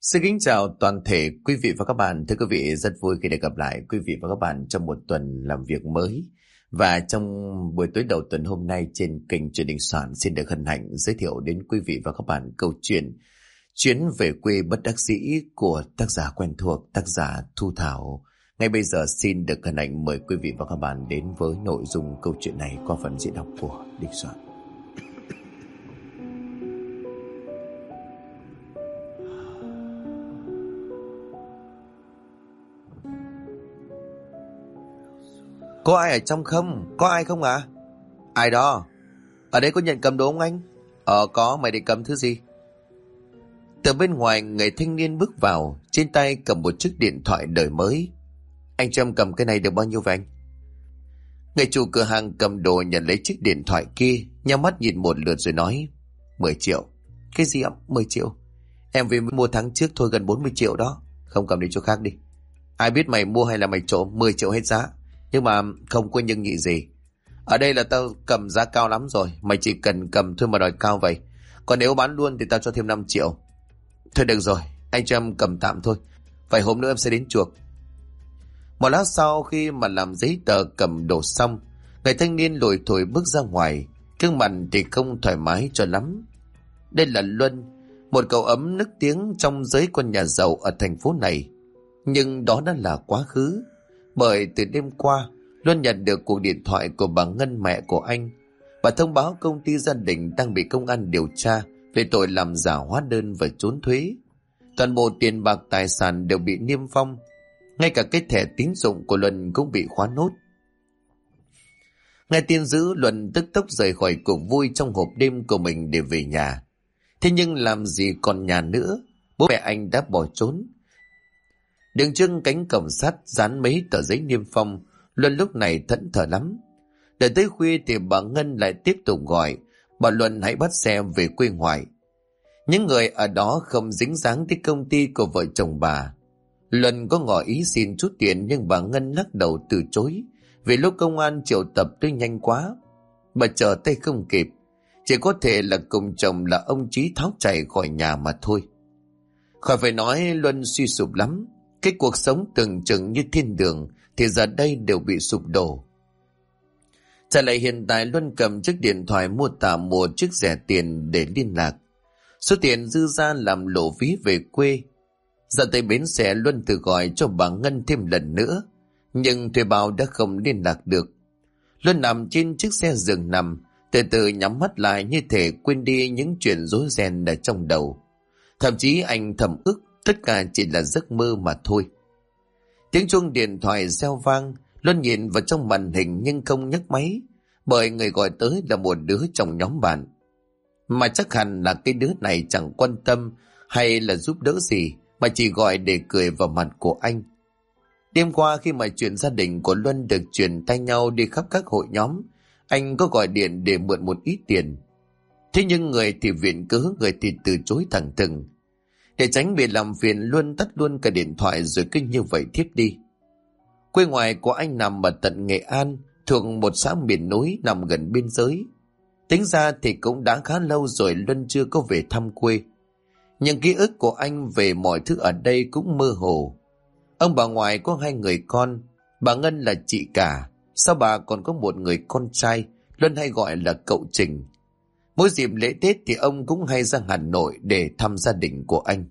Xin kính chào toàn thể quý vị và các bạn. Thưa quý vị, rất vui khi được gặp lại quý vị và các bạn trong một tuần làm việc mới. Và trong buổi tối đầu tuần hôm nay trên kênh Truyền Đình Soạn xin được hân hạnh giới thiệu đến quý vị và các bạn câu chuyện Chuyến về quê bất đắc dĩ của tác giả quen thuộc, tác giả Thu Thảo. Ngay bây giờ xin được hân hạnh mời quý vị và các bạn đến với nội dung câu chuyện này qua phần diễn đọc của Đình Soạn. Có ai ở trong không? Có ai không à? Ai đó? Ở đây có nhận cầm đồ không anh? Có, mày định cầm thứ gì? Từ bên ngoài người thanh niên bước vào, trên tay cầm một chiếc điện thoại đời mới. Anh cho em cầm cái này được bao nhiêu vậy anh? Người chủ cửa hàng cầm đồ nhận lấy chiếc điện thoại kia, nhắm mắt nhìn một lượt rồi nói 10 triệu. Cái gì ạ? 10 triệu? Em về mua tháng trước thôi, gần 40 triệu đó. Không, cầm đi chỗ khác đi. Ai biết mày mua hay là mày trộm? 10 triệu hết giá. Nhưng mà không có nhưng nhị gì. Ở đây là tao cầm giá cao lắm rồi, mày chỉ cần cầm thôi mà đòi cao vậy. Còn nếu bán luôn thì tao cho thêm 5 triệu. Thôi được rồi, anh cho em cầm tạm thôi, vài hôm nữa em sẽ đến chuộc. Một lát sau khi mà làm giấy tờ cầm đồ xong, người thanh niên lủi thủi bước ra ngoài, gương mặt thì không thoải mái cho lắm. Đây là Luân, một cậu ấm nức tiếng trong giới con nhà giàu ở thành phố này. Nhưng đó đã là quá khứ. Bởi từ đêm qua, Luân nhận được cuộc điện thoại của bà Ngân, mẹ của anh. Bà thông báo công ty gia đình đang bị công an điều tra về tội làm giả hóa đơn và trốn thuế. Toàn bộ tiền bạc tài sản đều bị niêm phong. Ngay cả cái thẻ tín dụng của Luân cũng bị khóa nốt. Nghe tin dữ, Luân tức tốc rời khỏi cuộc vui trong hộp đêm của mình để về nhà. Thế nhưng làm gì còn nhà nữa, bố mẹ anh đã bỏ trốn. Đứng trước cánh cổng sắt dán mấy tờ giấy niêm phong, Luân lúc này thẫn thờ lắm. Đợi tới khuya thì bà Ngân lại tiếp tục gọi, bảo Luân hãy bắt xe về quê ngoại. Những người ở đó không dính dáng tới công ty của vợ chồng bà. Luân có ngỏ ý xin chút tiền nhưng bà Ngân lắc đầu từ chối, vì lúc công an triệu tập tới nhanh quá. Bà chờ tay không kịp, chỉ có thể là cùng chồng là ông Chí tháo chạy khỏi nhà mà thôi. Khỏi phải nói, Luân suy sụp lắm. Cái cuộc sống tưởng chừng như thiên đường thì giờ đây đều bị sụp đổ. Trở lại hiện tại, Luân cầm chiếc điện thoại mua tạm một chiếc rẻ tiền để liên lạc. Số tiền dư ra làm lộ ví về quê. Ra tới bến xe, Luân tự gọi cho bà Ngân thêm lần nữa, nhưng thuê bao đã không liên lạc được. Luân nằm trên chiếc xe giường nằm, từ từ nhắm mắt lại như thể quên đi những chuyện rối ren ở trong đầu. Thậm chí anh thầm ức tất cả chỉ là giấc mơ mà thôi. Tiếng chuông điện thoại reo vang, Luân nhìn vào trong màn hình nhưng không nhấc máy, bởi người gọi tới là một đứa trong nhóm bạn. Mà chắc hẳn là cái đứa này chẳng quan tâm hay là giúp đỡ gì, mà chỉ gọi để cười vào mặt của anh. Đêm qua khi mà chuyện gia đình của Luân được truyền tay nhau đi khắp các hội nhóm, anh có gọi điện để mượn một ít tiền. Thế nhưng người thì viện cớ, người thì từ chối thẳng thừng. Để tránh bị làm phiền, Luân tắt luôn cả điện thoại rồi cứ như vậy thiếp đi. Quê ngoài của anh nằm ở tận Nghệ An, thuộc một xã miền núi nằm gần biên giới. Tính ra thì cũng đã khá lâu rồi Luân chưa có về thăm quê. Nhưng ký ức của anh về mọi thứ ở đây cũng mơ hồ. Ông bà ngoại có 2 người con, bà Ngân là chị cả, sau bà còn có một người con trai, Luân hay gọi là cậu Trình. Mỗi dịp lễ Tết thì ông cũng hay ra Hà Nội để thăm gia đình của anh.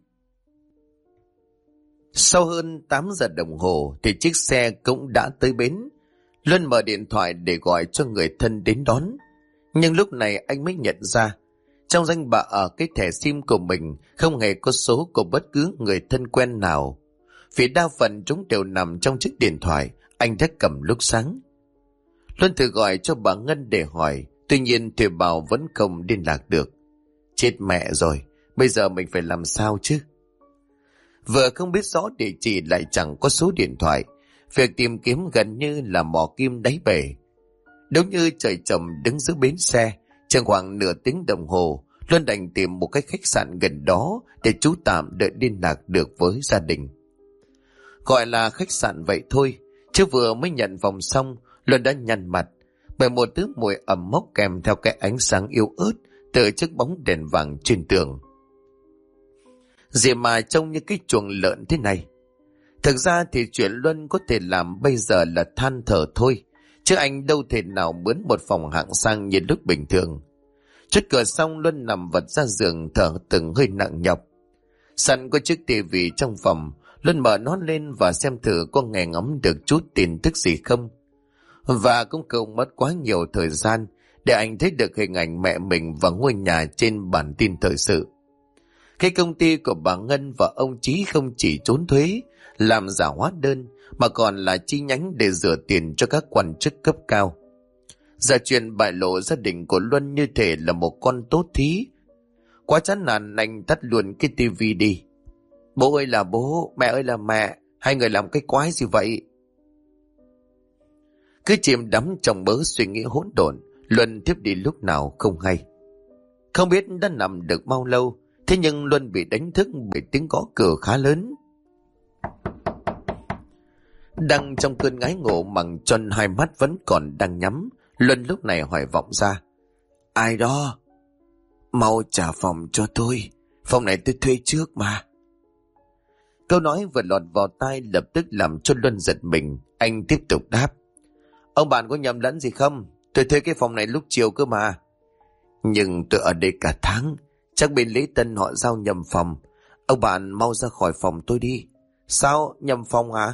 Sau hơn 8 giờ đồng hồ thì chiếc xe cũng đã tới bến. Luân mở điện thoại để gọi cho người thân đến đón. Nhưng lúc này anh mới nhận ra, trong danh bạ ở cái thẻ SIM của mình không hề có số của bất cứ người thân quen nào. Vì đa phần chúng đều nằm trong chiếc điện thoại anh đã cầm lúc sáng. Luân thử gọi cho bà Ngân để hỏi, tuy nhiên thuê bao vẫn không liên lạc được. Chết mẹ rồi, bây giờ mình phải làm sao chứ? Vừa không biết rõ địa chỉ lại chẳng có số điện thoại, việc tìm kiếm gần như là mò kim đáy bể. Đúng như trời trồng đứng giữa bến xe, chừng khoảng nửa tiếng đồng hồ, Luân đành tìm một cái khách sạn gần đó để trú tạm đợi liên lạc được với gia đình. Gọi là khách sạn vậy thôi, chứ vừa mới nhận phòng xong, Luân đã nhăn mặt, bởi một thứ mùi ẩm mốc kèm theo cái ánh sáng yếu ớt từ chiếc bóng đèn vàng trên tường. gì mà trông như cái chuồng lợn thế này. Thực ra thì chuyện Luân có thể làm bây giờ là than thở thôi, chứ anh đâu thể nào mướn một phòng hạng sang như lúc bình thường. Chốt cửa xong, Luân nằm vật ra giường thở từng hơi nặng nhọc. Sẵn có chiếc tivi trong phòng, Luân mở nó lên và xem thử có nghe ngóng được chút tin tức gì không. Và cũng không mất quá nhiều thời gian để anh thấy được hình ảnh mẹ mình và ngôi nhà trên bản tin thời sự. Cái công ty của bà Ngân và ông Chí không chỉ trốn thuế, làm giả hóa đơn, mà còn là chi nhánh để rửa tiền cho các quan chức cấp cao. Giờ chuyện bại lộ gia đình của Luân như thể là một con tốt thí. Quá chán nản, anh tắt luôn cái tivi đi. Bố ơi là bố, mẹ ơi là mẹ, hai người làm cái quái gì vậy? Cứ chìm đắm trong bớ suy nghĩ hỗn độn, Luân thiếp đi lúc nào không hay. Không biết đã nằm được bao lâu, thế nhưng Luân bị đánh thức bởi tiếng gõ cửa khá lớn. Đang trong cơn ngái ngộ mà tròn hai mắt vẫn còn đang nhắm, Luân lúc này hỏi vọng ra. Ai đó? Mau trả phòng cho tôi, phòng này tôi thuê trước mà. Câu nói vừa lọt vào tai lập tức làm cho Luân giật mình. Anh tiếp tục đáp. Ông bạn có nhầm lẫn gì không? Tôi thuê cái phòng này lúc chiều cơ mà. Nhưng tôi ở đây cả tháng, chắc bên lễ tân họ giao nhầm phòng. Ông bạn mau ra khỏi phòng tôi đi. Sao, nhầm phòng à?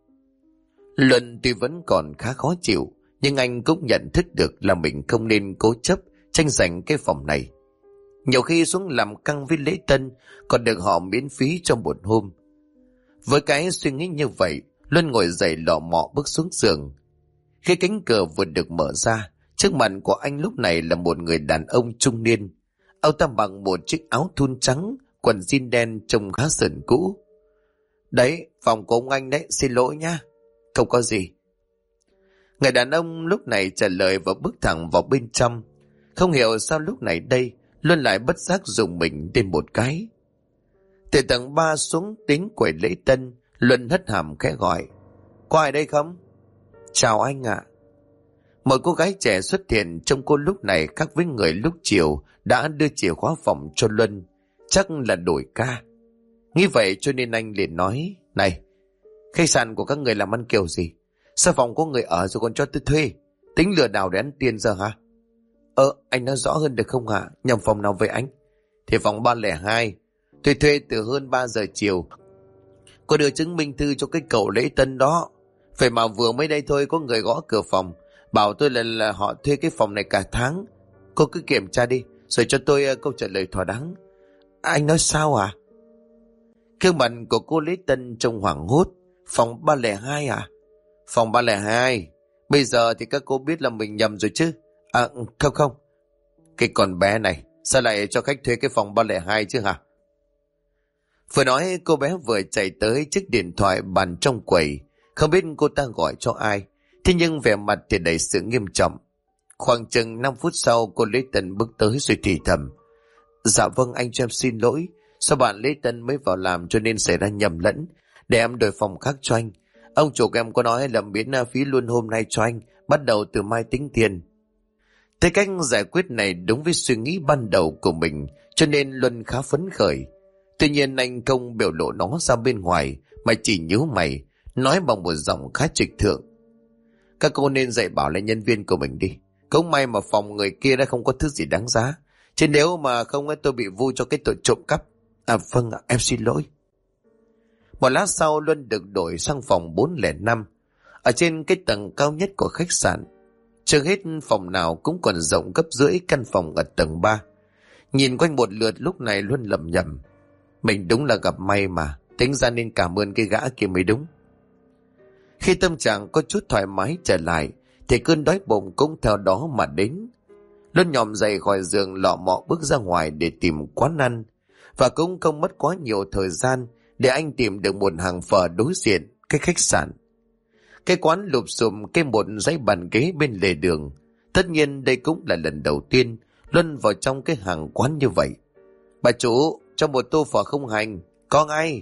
Luân tuy vẫn còn khá khó chịu, nhưng anh cũng nhận thức được là mình không nên cố chấp tranh giành cái phòng này. Nhiều khi xuống làm căng với lễ tân còn được họ miễn phí trong một hôm. Với cái suy nghĩ như vậy, Luân ngồi dậy lọ mọ bước xuống giường. Khi cánh cửa vừa được mở ra, trước mặt của anh lúc này là một người đàn ông trung niên. Ông ta mặc một chiếc áo thun trắng, quần jean đen trông khá sờn cũ. Đấy, phòng của ông anh đấy, xin lỗi nhá. Không có gì. Người đàn ông lúc này trả lời và bước thẳng vào bên trong. Không hiểu sao lúc này đây, Luân lại bất giác dùng mình đến một cái. Từ tầng 3 xuống đến quầy lễ tân, Luân hất hàm khẽ gọi. Có ai đây không? Chào anh ạ. Một cô gái trẻ xuất hiện, trông cô lúc này khác với người lúc chiều đã đưa chìa khóa phòng cho Luân. Chắc là đổi ca. Nghĩ vậy cho nên anh liền nói. Này, khách sạn của các người làm ăn kiểu gì? Sao phòng có người ở rồi còn cho tôi thuê? Tính lừa đảo để ăn tiền giờ hả? Anh nói rõ hơn được không hả? Nhầm phòng nào vậy anh? Thì phòng 302. Tôi thuê từ hơn 3 giờ chiều. Có đưa chứng minh thư cho cái cậu lễ tân đó. Phải mà vừa mới đây thôi có người gõ cửa phòng, bảo tôi là họ thuê cái phòng này cả tháng. Cô cứ kiểm tra đi, rồi cho tôi câu trả lời thỏa đáng. Anh nói sao à? Gương mặt của cô lễ tân trông hoảng hốt. Phòng 302 à? Phòng 302. Bây giờ thì các cô biết là mình nhầm rồi chứ? Không. Cái con bé này, sao lại cho khách thuê cái phòng 302 chứ hả? Vừa nói cô bé vừa chạy tới chiếc điện thoại bàn trong quầy. Không biết cô ta gọi cho ai, thế nhưng vẻ mặt thì đầy sự nghiêm trọng. Khoảng chừng 5 phút sau, cô lễ tân bước tới rồi thì thầm. Dạ vâng, anh cho em xin lỗi. Sao bạn lễ tân mới vào làm cho nên xảy ra nhầm lẫn. Để em đổi phòng khác cho anh. Ông chủ của em có nói là miễn phí luôn hôm nay cho anh, bắt đầu từ mai tính tiền. Thế cách giải quyết này đúng với suy nghĩ ban đầu của mình, cho nên Luân khá phấn khởi. Tuy nhiên anh không biểu lộ nó ra bên ngoài, mà chỉ nhíu mày, nói bằng một giọng khá trịch thượng. Các cô nên dạy bảo lại nhân viên của mình đi. Cũng may mà phòng người kia đã không có thứ gì đáng giá. Chứ nếu mà không tôi bị vu cho cái tội trộm cắp. Vâng ạ, em xin lỗi. Một lát sau Luân được đổi sang phòng 405. Ở trên cái tầng cao nhất của khách sạn. Chưa hết phòng nào cũng còn rộng gấp rưỡi căn phòng ở tầng 3. Nhìn quanh một lượt lúc này Luân lẩm nhẩm. Mình đúng là gặp may mà. Tính ra nên cảm ơn cái gã kia mới đúng. Khi tâm trạng có chút thoải mái trở lại, thì cơn đói bụng cũng theo đó mà đến. Luân nhòm dậy khỏi giường lọ mọ bước ra ngoài để tìm quán ăn. Và cũng không mất quá nhiều thời gian để anh tìm được một hàng phở đối diện cái khách sạn. Cái quán lụp xùm cái một dãy bàn ghế bên lề đường. Tất nhiên đây cũng là lần đầu tiên Luân vào trong cái hàng quán như vậy. Bà chủ, cho một tô phở không hành. Có ngay.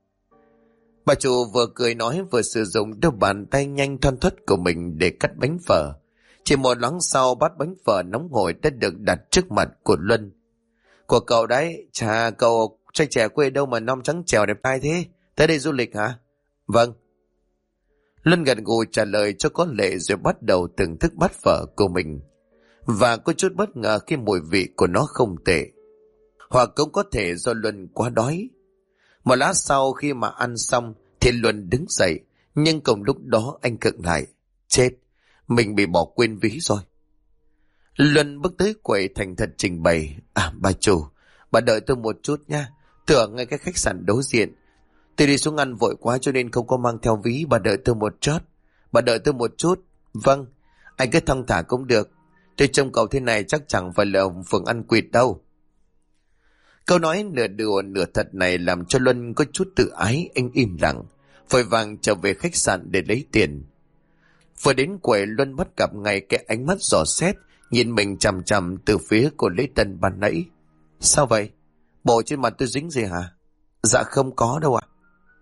Bà chủ vừa cười nói vừa sử dụng đôi bàn tay nhanh thoăn thoắt của mình để cắt bánh phở. Chỉ một loáng sau bát bánh phở nóng hổi đã được đặt trước mặt của Luân. Của cậu đấy, chà cậu trai trẻ quê đâu mà non trắng trẻo đẹp trai thế? Tới đây du lịch hả? Vâng. Luân gật gù trả lời cho có lệ rồi bắt đầu thưởng thức bát phở của mình. Và có chút bất ngờ khi mùi vị của nó không tệ. Hoặc cũng có thể do Luân quá đói. Một lát sau khi mà ăn xong thì Luân đứng dậy, nhưng cùng lúc đó anh khựng lại. Chết, mình bị bỏ quên ví rồi. Luân bước tới quầy thành thật trình bày. Bà chủ, bà đợi tôi một chút nha. Tôi ở ngay cái khách sạn đối diện. Tôi đi xuống ăn vội quá cho nên không có mang theo ví. Bà đợi tôi một chút. Bà đợi tôi một chút. Vâng, anh cứ thong thả cũng được. Tôi trông cậu thế này chắc chẳng phải là phường ăn quỵt đâu. Câu nói nửa đùa nửa thật này làm cho Luân có chút tự ái. Anh im lặng, vội vàng trở về khách sạn để lấy tiền. Vừa đến quầy, Luân bắt gặp ngay cái ánh mắt dò xét nhìn mình chằm chằm từ phía của Lễ Tân ban nãy. Sao vậy? Bộ trên mặt tôi dính gì hả? Dạ không có đâu ạ.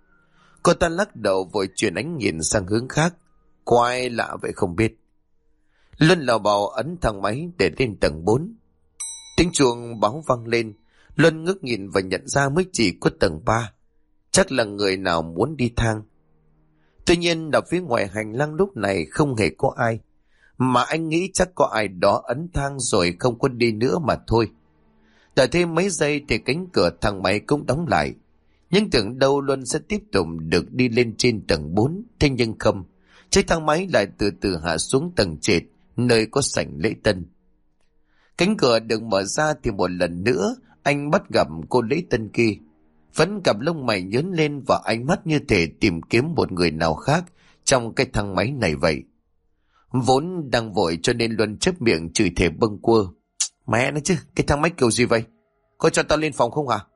Cô ta lắc đầu vội chuyển ánh nhìn sang hướng khác. Có ai lạ vậy không biết. Luân lào bào ấn thang máy để lên tầng 4. Tiếng chuông báo vang lên. Luân ngước nhìn và nhận ra mới chỉ có tầng 3. Chắc là người nào muốn đi thang. Tuy nhiên ở phía ngoài hành lang lúc này không hề có ai. Mà anh nghĩ chắc có ai đó ấn thang rồi không có đi nữa mà thôi. Đợi thêm mấy giây thì cánh cửa thang máy cũng đóng lại. Nhưng tưởng đâu Luân sẽ tiếp tục được đi lên trên tầng 4. Thế nhưng không. Chiếc thang máy lại từ từ hạ xuống tầng trệt, nơi có sảnh lễ tân. Cánh cửa được mở ra thì một lần nữa anh bắt gặp cô lễ tân kia. Vẫn cặp lông mày nhớn lên và ánh mắt như thể tìm kiếm một người nào khác trong cái thang máy này vậy. Vốn đang vội cho nên Luân chép miệng chửi thề bâng quơ. Mẹ nó chứ, cái thang máy kiểu gì vậy? Có cho tao lên phòng không hả?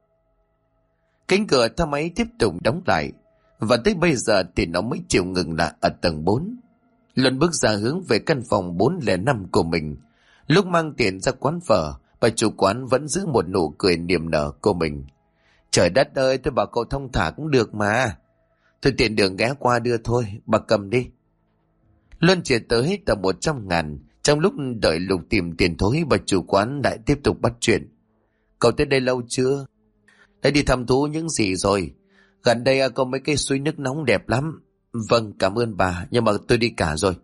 Cánh cửa thang máy tiếp tục đóng lại. Và tới bây giờ thì nó mới chịu ngừng lại ở tầng 4. Luân bước ra hướng về căn phòng 405 của mình. Lúc mang tiền ra quán phở, bà chủ quán vẫn giữ một nụ cười niềm nở của mình. Trời đất ơi, tôi bảo cậu thông thả cũng được mà. Tôi tiện đường ghé qua đưa thôi, bà cầm đi. Luân chia tới tầm 100.000. Trong lúc đợi lục tìm tiền thối, bà chủ quán lại tiếp tục bắt chuyện. Cậu tới đây lâu chưa? Đã đi thăm thú những gì rồi? Gần đây có mấy cái suối nước nóng đẹp lắm. Vâng, cảm ơn bà, nhưng mà tôi đi cả rồi.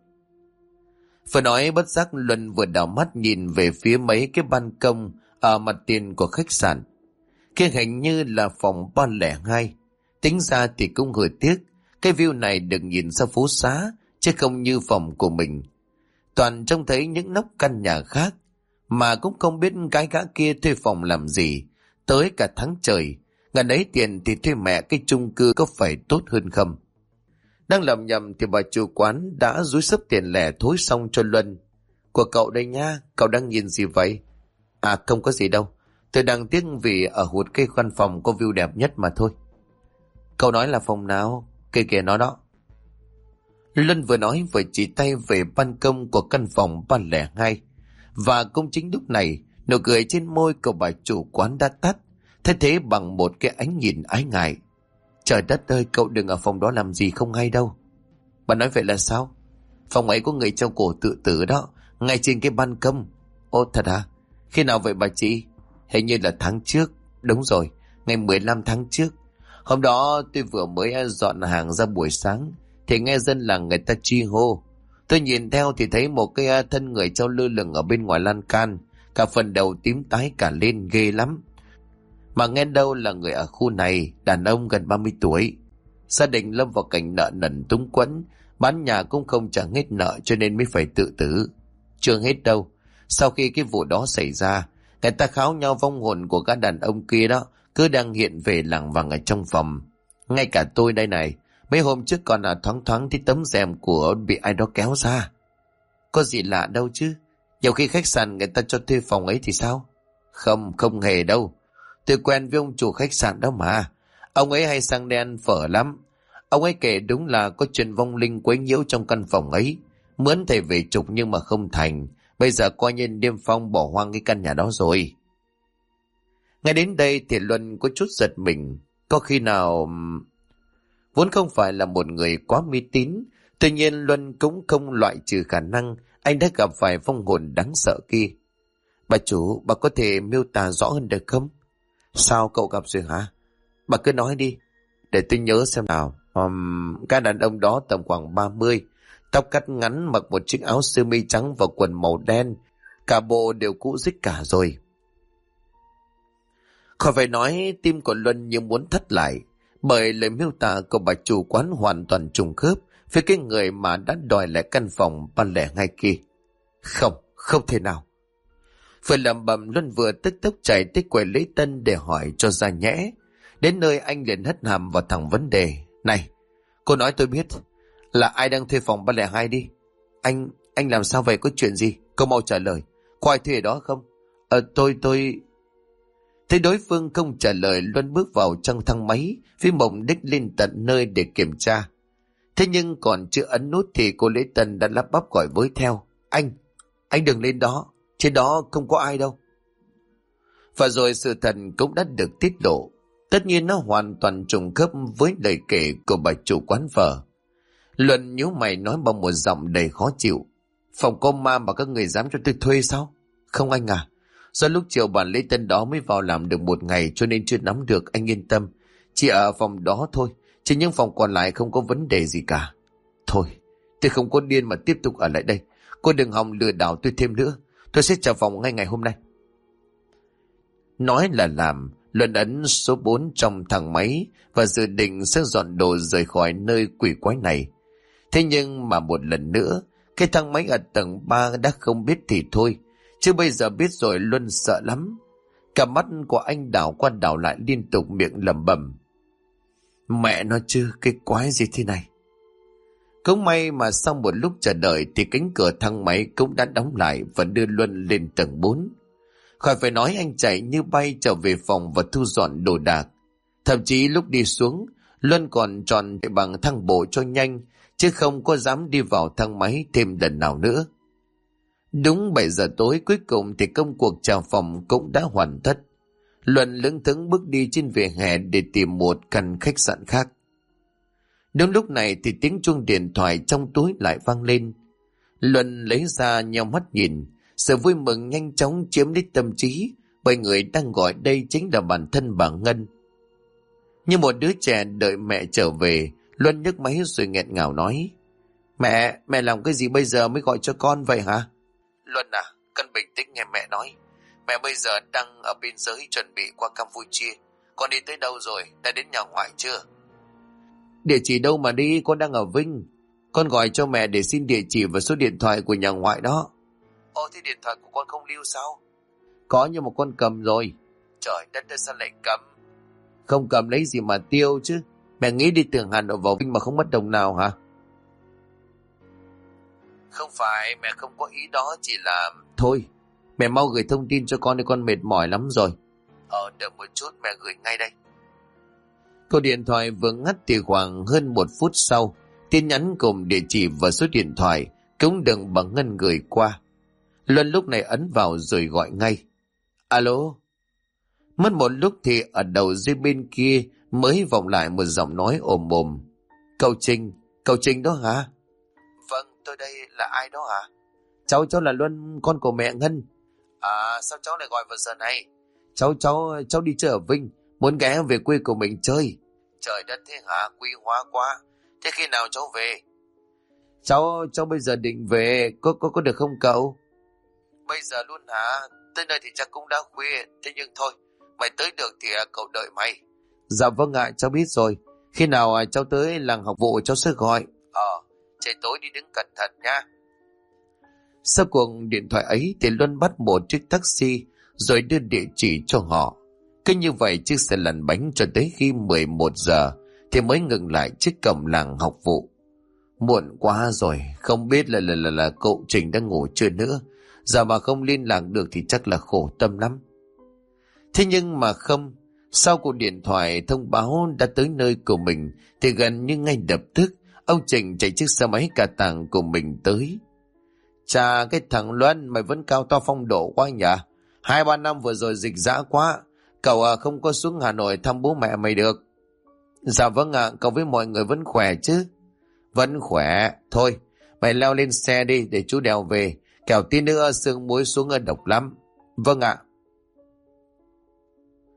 Vừa nói bất giác Luân vừa đảo mắt nhìn về phía mấy cái ban công ở mặt tiền của khách sạn. Kia hình như là phòng 302. Tính ra thì cũng hơi tiếc. Cái view này được nhìn ra phố xá, chứ không như phòng của mình. Toàn trông thấy những nóc căn nhà khác, mà cũng không biết cái gã kia thuê phòng làm gì. Tới cả tháng trời, ngần ấy tiền thì thuê mẹ cái chung cư có phải tốt hơn không? Đang lầm nhầm thì bà chủ quán đã dúi xấp tiền lẻ thối xong cho Luân. Của cậu đây nha, cậu đang nhìn gì vậy? Không có gì đâu. Tôi đang tiếc vì ở hụt cái căn phòng có view đẹp nhất mà thôi. Cậu nói là phòng nào? Kìa kìa nó đó. Luân vừa nói vừa chỉ tay về ban công của căn phòng 302. Và cũng chính lúc này, nụ cười trên môi của bà chủ quán đã tắt, thay thế bằng một cái ánh nhìn ái ngại. Trời đất ơi, cậu đừng ở phòng đó làm gì không hay đâu. Bà nói vậy là sao? Phòng ấy có người treo cổ tự tử đó, ngay trên cái ban công. Ô thật à? Khi nào vậy bà chị? Hình như là tháng trước. Đúng rồi, ngày 15 tháng trước. Hôm đó tôi vừa mới dọn hàng ra buổi sáng thì nghe dân làng người ta chi hô. Tôi nhìn theo thì thấy một cái thân người treo lơ lửng ở bên ngoài lan can, cả phần đầu tím tái cả lên, ghê lắm. Mà nghe đâu là người ở khu này, đàn ông gần 30 tuổi. Gia đình lâm vào cảnh nợ nần túng quẫn, bán nhà cũng không trả hết nợ cho nên mới phải tự tử. Chưa hết đâu, sau khi cái vụ đó xảy ra, người ta kháo nhau vong hồn của các đàn ông kia đó cứ đang hiện về lảng vảng ở trong phòng. Ngay cả tôi đây này, mấy hôm trước còn thoáng thoáng thấy tấm rèm của bị ai đó kéo ra. Có gì lạ đâu chứ, nhiều khi khách sạn người ta cho thuê phòng ấy thì sao? Không hề đâu. Tôi quen với ông chủ khách sạn đó mà. Ông ấy hay sang đây ăn phở lắm. Ông ấy kể đúng là có chuyện vong linh quấy nhiễu trong căn phòng ấy. Mướn thầy về trục nhưng mà không thành. Bây giờ coi như Niêm Phong bỏ hoang cái căn nhà đó rồi. Ngay đến đây thì Luân có chút giật mình. Có khi nào... Vốn không phải là một người quá mê tín. Tuy nhiên Luân cũng không loại trừ khả năng anh đã gặp phải vong hồn đáng sợ kia. Bà chủ, bà có thể miêu tả rõ hơn được không? Sao cậu gặp rồi hả? Bà cứ nói đi, để tôi nhớ xem nào. Cái đàn ông đó tầm khoảng 30, tóc cắt ngắn, mặc một chiếc áo sơ mi trắng và quần màu đen. Cả bộ đều cũ rích cả rồi. Khỏi phải nói, tim của Luân như muốn thắt lại, bởi lời miêu tả của bà chủ quán hoàn toàn trùng khớp với cái người mà đã đòi lại căn phòng 302 kia. Không, không thể nào. Vừa lẩm bẩm, Luân vừa tức tốc chạy tới quầy lễ tân để hỏi cho ra nhẽ. Đến nơi anh liền hất hàm vào thẳng vấn đề. Này, cô nói tôi biết là ai đang thuê phòng 302 đi. Anh làm sao vậy, có chuyện gì? Cô mau trả lời. Có ai thuê ở đó không? Tôi... Thấy đối phương không trả lời, Luân bước vào trong thang máy với mục đích lên tận nơi để kiểm tra. Thế nhưng còn chưa ấn nút thì cô lễ tân đã lắp bắp gọi với theo. Anh đừng lên đó, trên đó không có ai đâu. Và rồi sự thật cũng đã được tiết lộ. Tất nhiên nó hoàn toàn trùng khớp với lời kể của bà chủ quán phở. Luân nhíu mày nói bằng một giọng đầy khó chịu. Phòng có ma mà các người dám cho tôi thuê sao? Không anh à, do lúc chiều bà lễ tân đó mới vào làm được một ngày cho nên chưa nắm được, anh yên tâm. Chỉ ở phòng đó thôi, chỉ những phòng còn lại không có vấn đề gì cả. Thôi, tôi không có điên mà tiếp tục ở lại đây. Cô đừng hòng lừa đảo tôi thêm nữa. Tôi sẽ trả phòng ngay ngày hôm nay. Nói là làm, Luân ấn số 4 trong thang máy và dự định sẽ dọn đồ rời khỏi nơi quỷ quái này. Thế nhưng mà một lần nữa, cái thang máy ở tầng 3 đã không biết thì thôi, chứ bây giờ biết rồi Luân sợ lắm. Cả mắt của anh đảo qua đảo lại liên tục miệng lẩm bẩm. Mẹ nó chứ, cái quái gì thế này? Cũng may mà sau một lúc chờ đợi thì cánh cửa thang máy cũng đã đóng lại và đưa Luân lên tầng 4. Khỏi phải nói, anh chạy như bay trở về phòng và thu dọn đồ đạc. Thậm chí lúc đi xuống, Luân còn tròn bằng thang bộ cho nhanh, chứ không có dám đi vào thang máy thêm lần nào nữa. Đúng 7 giờ tối cuối cùng thì công cuộc chào phòng cũng đã hoàn tất. Luân lững thững bước đi trên vỉa hè để tìm một căn khách sạn khác. Đúng lúc này thì tiếng chuông điện thoại trong túi lại vang lên. Luân lấy ra nheo mắt nhìn, sự vui mừng nhanh chóng chiếm lấy tâm trí, bởi người đang gọi đây chính là bản thân bà Ngân. Như một đứa trẻ đợi mẹ trở về, Luân nhấc máy rồi nghẹn ngào nói. Mẹ làm cái gì bây giờ mới gọi cho con vậy hả? Luân à, cần bình tĩnh nghe mẹ nói. Mẹ bây giờ đang ở biên giới chuẩn bị qua Campuchia. Con đi tới đâu rồi? Đã đến nhà ngoại chưa? Địa chỉ đâu mà đi, con đang ở Vinh. Con gọi cho mẹ để xin địa chỉ và số điện thoại của nhà ngoại đó. Ồ, thế điện thoại của con không lưu sao? Có nhưng mà con cầm rồi. Trời đất ơi, sao lại cầm? Không cầm lấy gì mà tiêu chứ. Mẹ nghĩ đi từ Hà Nội vào Vinh mà không mất đồng nào hả? Không phải, mẹ không có ý đó, chỉ là... Thôi, mẹ mau gửi thông tin cho con đi, con mệt mỏi lắm rồi. Đợi một chút, mẹ gửi ngay đây. Cuộc điện thoại vừa ngắt thì khoảng hơn 1 phút sau, tin nhắn cùng địa chỉ và số điện thoại cũng được bà Ngân gửi qua. Luân lúc này ấn vào rồi gọi ngay. Alo? Mất một lúc thì ở đầu dây bên kia mới vọng lại một giọng nói ồm ồm. Cậu Trình đó hả? Vâng, tôi đây, là ai đó hả? Cháu là Luân, con của mẹ Ngân. À, sao cháu lại gọi vào giờ này? Cháu đi chơi ở Vinh, muốn ghé về quê của mình chơi. Trời đất, thế hả? Quý hóa quá. Thế khi nào cháu về? Cháu bây giờ định về, có được không cậu? Bây giờ luôn hả? Tới nơi thì chắc cũng đã khuya, thế nhưng thôi, mày tới được thì cậu đợi mày. Dạ vâng ạ, cháu biết rồi. Khi nào cháu tới làng học vụ cháu sẽ gọi. Trời tối đi đứng cẩn thận nha. Sau cuộc điện thoại ấy thì Luân bắt một chiếc taxi rồi đưa địa chỉ cho họ. Cứ như vậy chiếc xe lăn bánh cho tới khi 11 giờ thì mới ngừng lại trước cổng làng học vụ. Muộn quá rồi, không biết là cậu Trình đang ngủ chưa nữa. Giờ mà không liên lạc được thì chắc là khổ tâm lắm. Thế nhưng mà không, sau cuộc điện thoại thông báo đã tới nơi của mình thì gần như ngay lập tức ông Trình chạy chiếc xe máy cà tàng của mình tới. Chà, cái thằng Luân mày vẫn cao to phong độ quá nhỉ? 2-3 năm vừa rồi dịch dã quá. Cậu không có xuống Hà Nội thăm bố mẹ mày được? Dạ vâng ạ, cậu với mọi người vẫn khỏe chứ? Vẫn khỏe. Thôi, mày leo lên xe đi để chú đèo về. Kẻo tí nữa sương muối xuống độc lắm. Vâng ạ.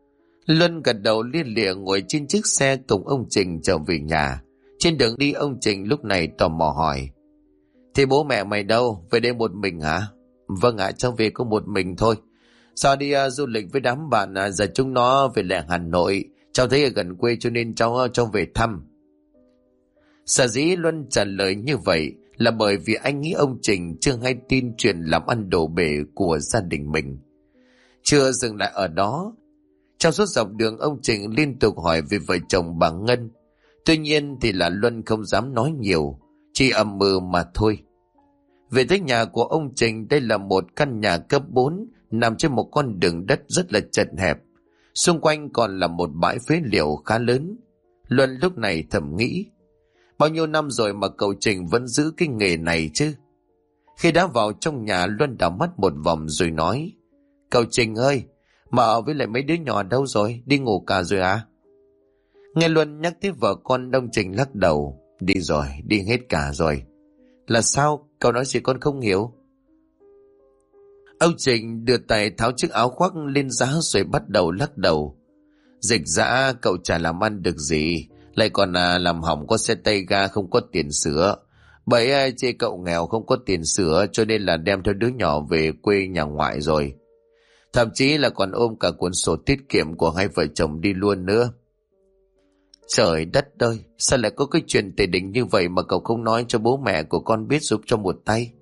Luân gật đầu lia lịa ngồi trên chiếc xe cùng ông Trình trở về nhà. Trên đường đi ông Trình lúc này tò mò hỏi: Thì bố mẹ mày đâu? Về đây một mình hả? Vâng ạ, cháu về có một mình thôi. Sao đi du lịch với đám bạn giờ chúng nó về lại Hà Nội. Cháu thấy ở gần quê cho nên cháu về thăm. Sở dĩ Luân trả lời như vậy là bởi vì anh nghĩ ông Trình chưa hay tin chuyện làm ăn đổ bể của gia đình mình. Chưa dừng lại ở đó, trong suốt dọc đường ông Trình liên tục hỏi về vợ chồng bà Ngân. Tuy nhiên thì là Luân không dám nói nhiều, chỉ ậm ừ mà thôi. Về tới nhà của ông Trình, đây là một căn nhà cấp 4 nằm trên một con đường đất rất là chật hẹp. Xung quanh còn là một bãi phế liệu khá lớn. Luân lúc này thầm nghĩ, bao nhiêu năm rồi mà cậu Trình vẫn giữ cái nghề này chứ. Khi đã vào trong nhà, Luân đảo mắt một vòng rồi nói: Cậu Trình ơi, mà ở với lại mấy đứa nhỏ đâu rồi? Đi ngủ cả rồi à? Nghe Luân nhắc tới vợ con, ông Trình lắc đầu: Đi rồi, đi hết cả rồi. Là sao? Cậu nói gì con không hiểu? Ông Trình đưa tay tháo chiếc áo khoác lên giá rồi bắt đầu lắc đầu. Dịch dã, cậu chả làm ăn được gì, lại còn làm hỏng có xe tay ga không có tiền sửa. Bởi ai chê cậu nghèo không có tiền sửa cho nên là đem theo đứa nhỏ về quê nhà ngoại rồi. Thậm chí là còn ôm cả cuốn sổ tiết kiệm của hai vợ chồng đi luôn nữa. Trời đất ơi, sao lại có cái chuyện tề đình như vậy mà cậu không nói cho bố mẹ của con biết giúp cho một tay?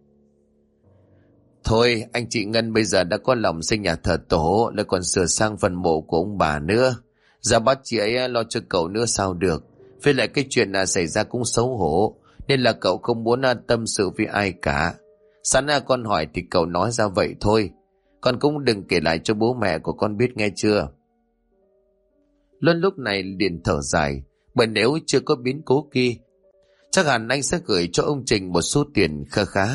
Thôi, anh chị Ngân bây giờ đã có lòng xây nhà thờ tổ, lại còn sửa sang phần mộ của ông bà nữa. Giờ bắt chị ấy lo cho cậu nữa sao được. Với lại cái chuyện xảy ra cũng xấu hổ, nên là cậu không muốn tâm sự với ai cả. Sẵn con hỏi thì cậu nói ra vậy thôi. Con cũng đừng kể lại cho bố mẹ của con biết nghe chưa? Luân lúc này liền thở dài, bởi nếu chưa có biến cố kia, chắc hẳn anh sẽ gửi cho ông Trình một số tiền kha khá.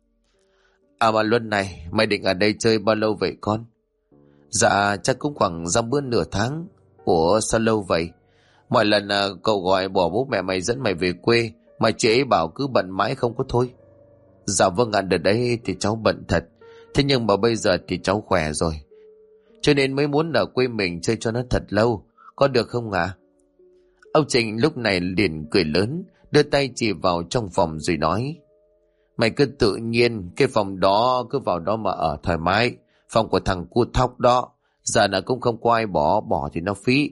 À mà Luân này, mày định ở đây chơi bao lâu vậy con? Dạ chắc cũng khoảng dăm bữa nửa tháng. Ủa sao lâu vậy? Mọi lần cậu gọi bỏ bố mẹ mày dẫn mày về quê, mà chị ấy bảo cứ bận mãi không có thôi. Dạ vâng ạ, đợt đấy thì cháu bận thật. Thế nhưng mà bây giờ thì cháu khỏe rồi, cho nên mới muốn ở quê mình chơi cho nó thật lâu. Có được không ạ? Ông Trình lúc này liền cười lớn, đưa tay chỉ vào trong phòng rồi nói: Mày cứ tự nhiên, cái phòng đó cứ vào đó mà ở thoải mái. Phòng của thằng cu thóc đó, giờ là cũng không có ai bỏ thì nó phí.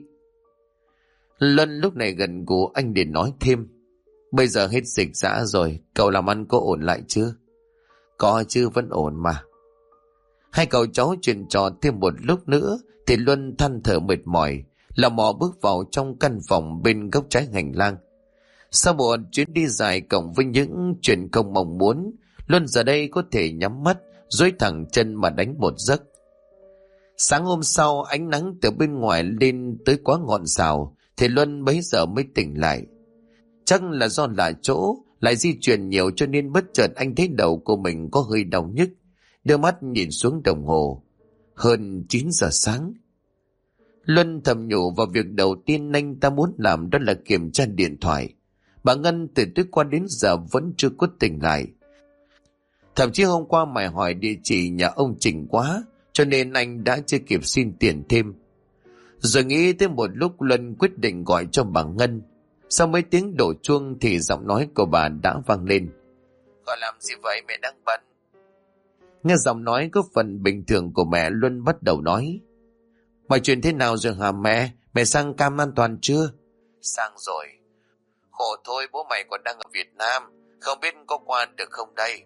Luân lúc này gần gù, anh liền nói thêm: Bây giờ hết dịch dã rồi, cậu làm ăn có ổn lại chưa? Có chứ, vẫn ổn mà. Hai cậu cháu chuyện trò thêm một lúc nữa thì Luân than thở mệt mỏi, lò mò bước vào trong căn phòng bên góc trái hành lang. Sau một chuyến đi dài cộng với những chuyện không mong muốn, Luân giờ đây có thể nhắm mắt, duỗi thẳng chân mà đánh một giấc. Sáng hôm sau, ánh nắng từ bên ngoài lên tới quá ngọn rào thì Luân bấy giờ mới tỉnh lại. Chắc là do lạ chỗ, lại di chuyển nhiều cho nên bất chợt anh thấy đầu của mình có hơi đau nhức. Đưa mắt nhìn xuống đồng hồ, hơn 9 giờ sáng. Luân thầm nhủ vào việc đầu tiên anh ta muốn làm, đó là kiểm tra điện thoại. Bà Ngân từ tối qua đến giờ vẫn chưa có tỉnh lại. Thậm chí hôm qua mày hỏi địa chỉ nhà ông Trình quá, cho nên anh đã chưa kịp xin tiền thêm. Rồi nghĩ tới một lúc, Luân quyết định gọi cho bà Ngân. Sau mấy tiếng đổ chuông thì giọng nói của bà đã vang lên: Gọi làm gì vậy, mẹ đang bận. Nghe giọng nói có phần bình thường của mẹ, Luân bắt đầu nói: Mọi chuyện thế nào rồi hả mẹ? Mẹ sang cam an toàn chưa? Sang rồi. Khổ thôi, bố mày còn đang ở Việt Nam, không biết có qua được không đây?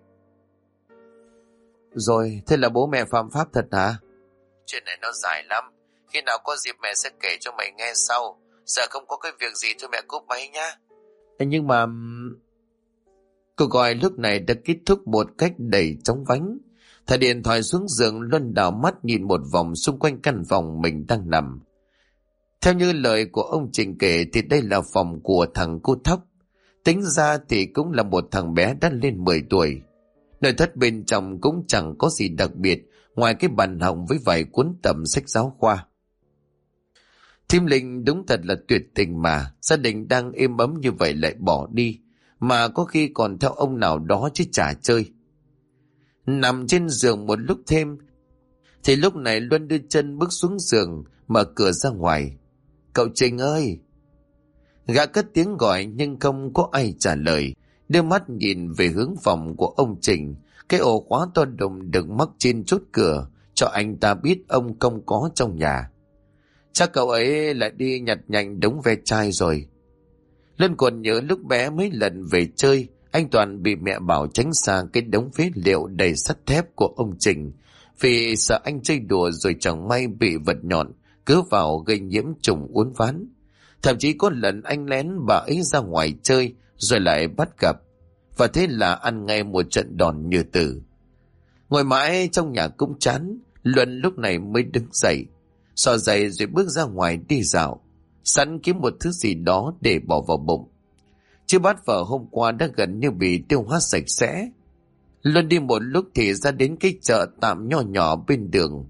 Rồi, thế là bố mẹ phạm pháp thật hả? Chuyện này nó dài lắm, khi nào có dịp mẹ sẽ kể cho mày nghe sau. Giờ không có cái việc gì thôi, mẹ cúp máy nhá. Nhưng mà... Cuộc gọi lúc này đã kết thúc một cách đầy chóng vánh. Thả điện thoại xuống giường, Luân đảo mắt nhìn một vòng xung quanh căn phòng mình đang nằm. Theo như lời của ông Trình kể thì đây là phòng của thằng cu thóc. Tính ra thì cũng là một thằng bé đã lên 10 tuổi. Nội thất bên trong cũng chẳng có gì đặc biệt, ngoài cái bàn học với vài cuốn tầm sách giáo khoa. Thím Linh đúng thật là tuyệt tình mà, gia đình đang êm ấm như vậy lại bỏ đi, mà có khi còn theo ông nào đó chứ chả chơi. Nằm trên giường một lúc thêm, Thì lúc này Luân đưa chân bước xuống giường, mở cửa ra ngoài. Cậu Trình ơi! Gã cất tiếng gọi nhưng không có ai trả lời. Đưa mắt nhìn về hướng phòng của ông Trình. Cái ổ khóa to đùng được mắc trên chốt cửa, cho anh ta biết ông không có trong nhà. Chắc cậu ấy lại đi nhặt nhạnh đống ve chai rồi. Luân còn nhớ lúc bé mấy lần về chơi, anh Toàn bị mẹ bảo tránh xa cái đống phế liệu đầy sắt thép của ông Trình, vì sợ anh chơi đùa rồi chẳng may bị vật nhọn cứa vào gây nhiễm trùng uốn ván. Thậm chí có lần anh lén bà ấy ra ngoài chơi rồi lại bắt gặp, và thế là ăn ngay một trận đòn như tử. Ngồi mãi trong nhà cũng chán, Luân lúc này mới đứng dậy, xỏ giày rồi bước ra ngoài đi dạo, sẵn kiếm một thứ gì đó để bỏ vào bụng. Chiếc bát phở hôm qua đã gần như bị tiêu hóa sạch sẽ. Luân đi một lúc thì ra đến cái chợ tạm nho nhỏ bên đường.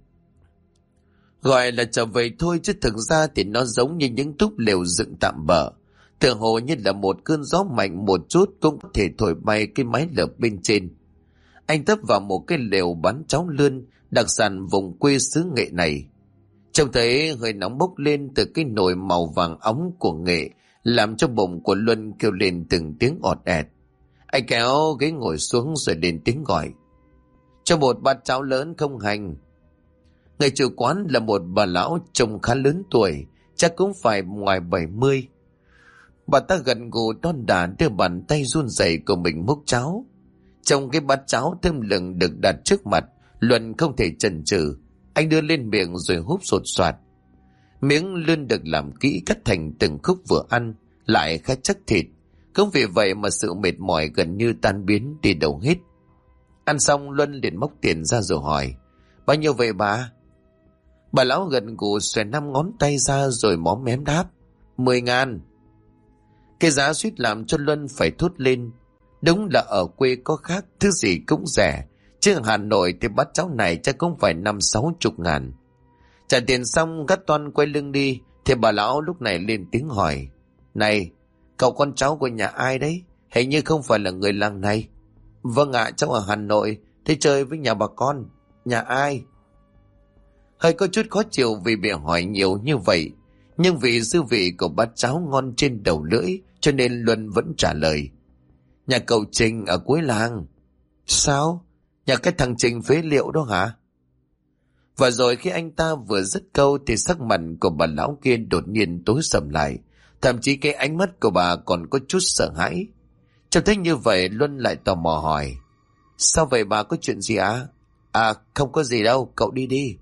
Gọi là trở về thôi chứ thực ra thì nó giống như những túp lều dựng tạm bợ. Tựa hồ như là một cơn gió mạnh một chút cũng có thể thổi bay cái mái lợp bên trên. Anh tấp vào một cái lều bán cháo lươn, đặc sản vùng quê xứ Nghệ này. Trông thấy hơi nóng bốc lên từ cái nồi màu vàng óng của Nghệ, làm cho bụng của Luân kêu lên từng tiếng ọt ẹt. Anh kéo ghế ngồi xuống rồi lên tiếng gọi. Cho một bát cháo lớn không hành. Người chủ quán là một bà lão trông khá lớn tuổi, chắc cũng phải ngoài 70. Bà ta gần gù đon đả đưa bàn tay run rẩy của mình múc cháo. Trong cái bát cháo thơm lừng được đặt trước mặt, Luân không thể chần chừ. Anh đưa lên miệng rồi húp sột soạt. Miếng lươn được làm kỹ cắt thành từng khúc vừa ăn, lại khá chắc thịt. Cũng vì vậy mà sự mệt mỏi gần như tan biến đi đâu hết. Ăn xong Luân liền móc tiền ra rồi hỏi. Bao nhiêu vậy bà? Bà lão gần gù xòe 5 ngón tay ra rồi móm mém đáp. 10.000. Cái giá suýt làm cho Luân phải thốt lên. Đúng là ở quê có khác, thứ gì cũng rẻ. Chứ Hà Nội thì bát cháo này chắc cũng phải 50-60 ngàn. Trả tiền xong gắt toan quay lưng đi, thì bà lão lúc này lên tiếng hỏi. Này, cậu con cháu của nhà ai đấy? Hình như không phải là người làng này. Vâng ạ, cháu ở Hà Nội, thế chơi với nhà bà con. Nhà ai? Hơi có chút khó chịu vì bị hỏi nhiều như vậy, nhưng vì dư vị của bát cháo ngon trên đầu lưỡi cho nên Luân vẫn trả lời. Nhà cậu Trình ở cuối làng. Sao? Nhà cái thằng Trình phế liệu đó hả? Và rồi khi anh ta vừa dứt câu thì sắc mặt của bà lão kia đột nhiên tối sầm lại, thậm chí cái ánh mắt của bà còn có chút sợ hãi. Trông thấy như vậy Luân lại tò mò hỏi. Sao vậy bà, có chuyện gì à? À không có gì đâu, cậu đi đi.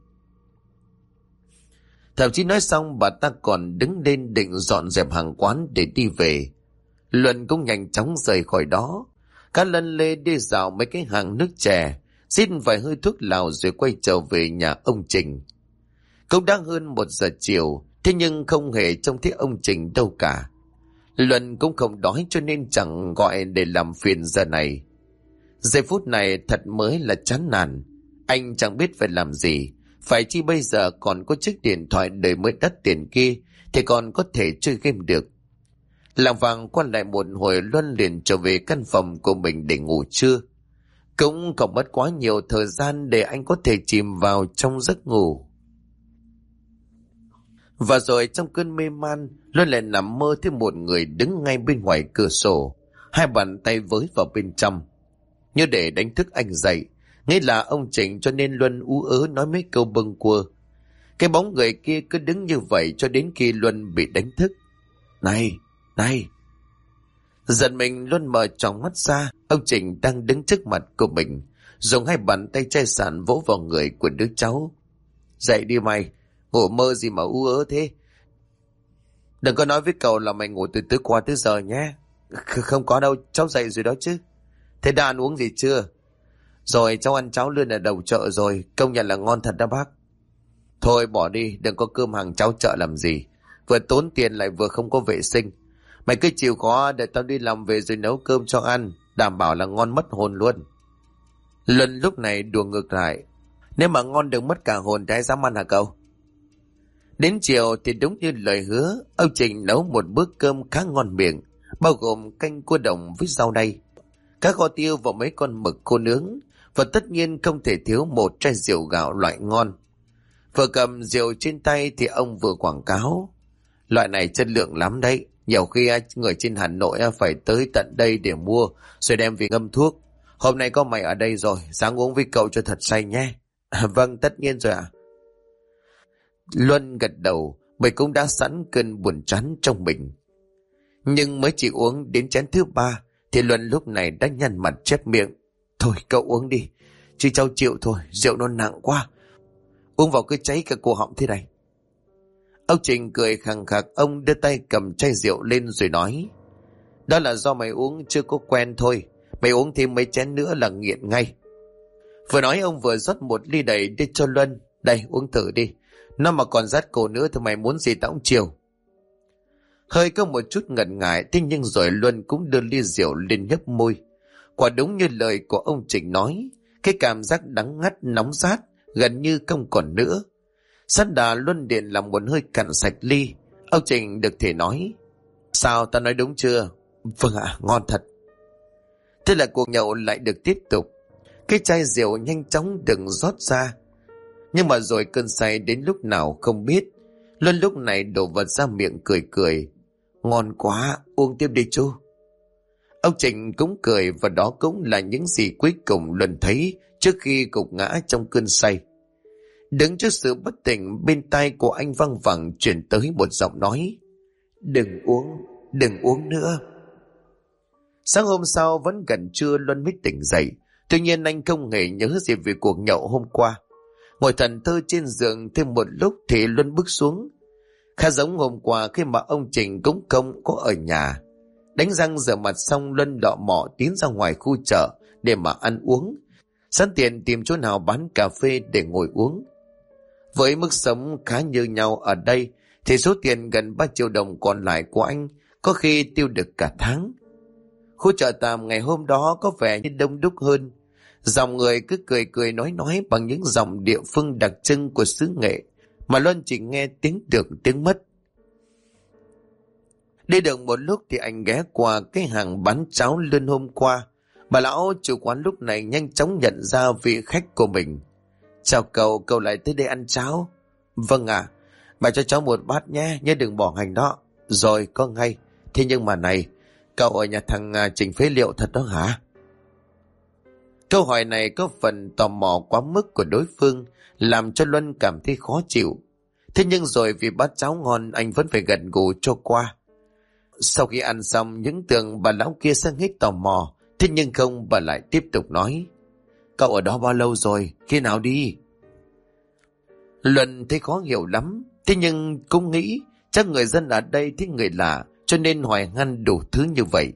Thậm chí nói xong bà ta còn đứng lên định dọn dẹp hàng quán để đi về. Luân cũng nhanh chóng rời khỏi đó. Cá lân lê đi dạo mấy cái hàng nước chè, xin vài hơi thuốc lào rồi quay trở về nhà ông Trình. Cũng đã hơn 1 giờ chiều, thế nhưng không hề trông thấy ông Trình đâu cả. Luân cũng không đói cho nên chẳng gọi để làm phiền giờ này. Giây phút này thật mới là chán nản. Anh chẳng biết phải làm gì. Phải chi bây giờ còn có chiếc điện thoại đời mới đắt tiền kia thì còn có thể chơi game được. Lảng vàng qua lại một hồi Luân liền trở về căn phòng của mình để ngủ trưa. Cũng không mất quá nhiều thời gian để anh có thể chìm vào trong giấc ngủ. Và rồi trong cơn mê man, Luân lại nằm mơ thấy một người đứng ngay bên ngoài cửa sổ, 2 bàn tay với vào bên trong, như để đánh thức anh dậy. Nghĩ là ông Trình cho nên Luân ú ớ nói mấy câu bâng quơ. Cái bóng người kia cứ đứng như vậy cho đến khi Luân bị đánh thức. Này, này! Giận mình Luân mở tròng mắt ra, ông Trình đang đứng trước mặt của mình, dùng 2 bàn tay chai sạn vỗ vào người của đứa cháu. Dậy đi mày, ngủ mơ gì mà ú ớ thế? Đừng có nói với cậu là mày ngủ từ tối qua tới giờ nhé. Không có đâu, cháu dậy rồi đó chứ. Thế đã ăn uống gì chưa? Rồi, cháu ăn cháo lươn ở đầu chợ rồi, công nhận là ngon thật đó bác. Thôi bỏ đi, đừng có cơm hàng cháo chợ làm gì. Vừa tốn tiền lại vừa không có vệ sinh. Mày cứ chịu khó để tao đi làm về rồi nấu cơm cho ăn, đảm bảo là ngon mất hồn luôn. Luân lúc này đùa ngược lại. Nếu mà ngon được mất cả hồn thì ai dám ăn hả cậu? Đến chiều thì đúng như lời hứa, ông Trình nấu một bữa cơm khá ngon miệng, bao gồm canh cua đồng với rau đay, cá kho tiêu và mấy con mực khô nướng, và tất nhiên không thể thiếu một chai rượu gạo loại ngon. Vừa cầm rượu trên tay thì ông vừa quảng cáo. Loại này chất lượng lắm đấy. Nhiều khi người trên Hà Nội phải tới tận đây để mua rồi đem về ngâm thuốc. Hôm nay có mày ở đây rồi, sáng uống với cậu cho thật say nhé. Vâng, tất nhiên rồi ạ. Luân gật đầu, bởi cũng đã sẵn cơn buồn chán trong mình. Nhưng mới chỉ uống đến chén thứ 3 thì Luân lúc này đã nhăn mặt chép miệng. Thôi cậu uống đi, chứ cháu chịu thôi, rượu nó nặng quá. Uống vào cứ cháy cả cổ họng thế này. Ông Trình cười khằng khặc, ông đưa tay cầm chai rượu lên rồi nói. Đó là do mày uống chưa có quen thôi, mày uống thêm mấy chén nữa là nghiện ngay. Vừa nói ông vừa rót một ly đầy đưa cho Luân. Đây uống thử đi, nó mà còn rát cổ nữa thì mày muốn gì tao cũng chiều. Hơi có một chút ngần ngại, thế nhưng rồi Luân cũng đưa ly rượu lên nhấp môi. Quả đúng như lời của ông Trình nói, cái cảm giác đắng ngắt nóng rát gần như không còn nữa. Sát đà Luân điện làm một hơi cạn sạch ly. Ông Trình được thể nói. Sao, ta nói đúng chưa? Vâng ạ, ngon thật. Thế là cuộc nhậu lại được tiếp tục. Cái chai rượu nhanh chóng được rót ra. Nhưng mà rồi cơn say đến lúc nào không biết. Luân lúc này đổ vật ra miệng cười cười. Ngon quá, uống tiếp đi chú. Ông Trình cũng cười, và đó cũng là những gì cuối cùng Luân thấy trước khi gục ngã trong cơn say. Đứng trước sự bất tỉnh, bên tai của anh văng vẳng chuyển tới một giọng nói. Đừng uống nữa. Sáng hôm sau vẫn gần trưa Luân mới tỉnh dậy. Tuy nhiên anh không hề nhớ gì về cuộc nhậu hôm qua. Ngồi thẫn thờ trên giường thêm một lúc thì Luân bước xuống. Khá giống hôm qua khi mà ông Trình cũng không có ở nhà. Đánh răng rửa mặt xong, Luân lọ mọ tiến ra ngoài khu chợ để mà ăn uống. Sẵn tiện tìm chỗ nào bán cà phê để ngồi uống. Với mức sống khá như nhau ở đây thì số tiền gần 3 triệu đồng còn lại của anh có khi tiêu được cả tháng. Khu chợ tạm ngày hôm đó có vẻ như đông đúc hơn. Dòng người cứ cười cười nói bằng những dòng địa phương đặc trưng của xứ Nghệ mà Luân chỉ nghe tiếng được tiếng mất. Đi được một lúc thì anh ghé qua cái hàng bán cháo lươn hôm qua. Bà lão chủ quán lúc này nhanh chóng nhận ra vị khách của mình. Chào cậu lại tới đây ăn cháo? Vâng ạ, bà cho cháu một bát nhé, nhớ đừng bỏ hành đó. Rồi, có ngay. Thế nhưng mà này, cậu ở nhà thằng Trình phế liệu thật đó hả? Câu hỏi này có phần tò mò quá mức của đối phương, làm cho Luân cảm thấy khó chịu. Thế nhưng rồi vì bát cháo ngon, anh vẫn phải gật gù cho qua. Sau khi ăn xong, những tưởng bà lão kia sẽ hết tò mò, thế nhưng không, bà lại tiếp tục nói. Cậu ở đó bao lâu rồi? Khi nào đi? Luân thấy khó hiểu lắm, thế nhưng cũng nghĩ chắc người dân ở đây thích người lạ, cho nên hỏi han đủ thứ như vậy.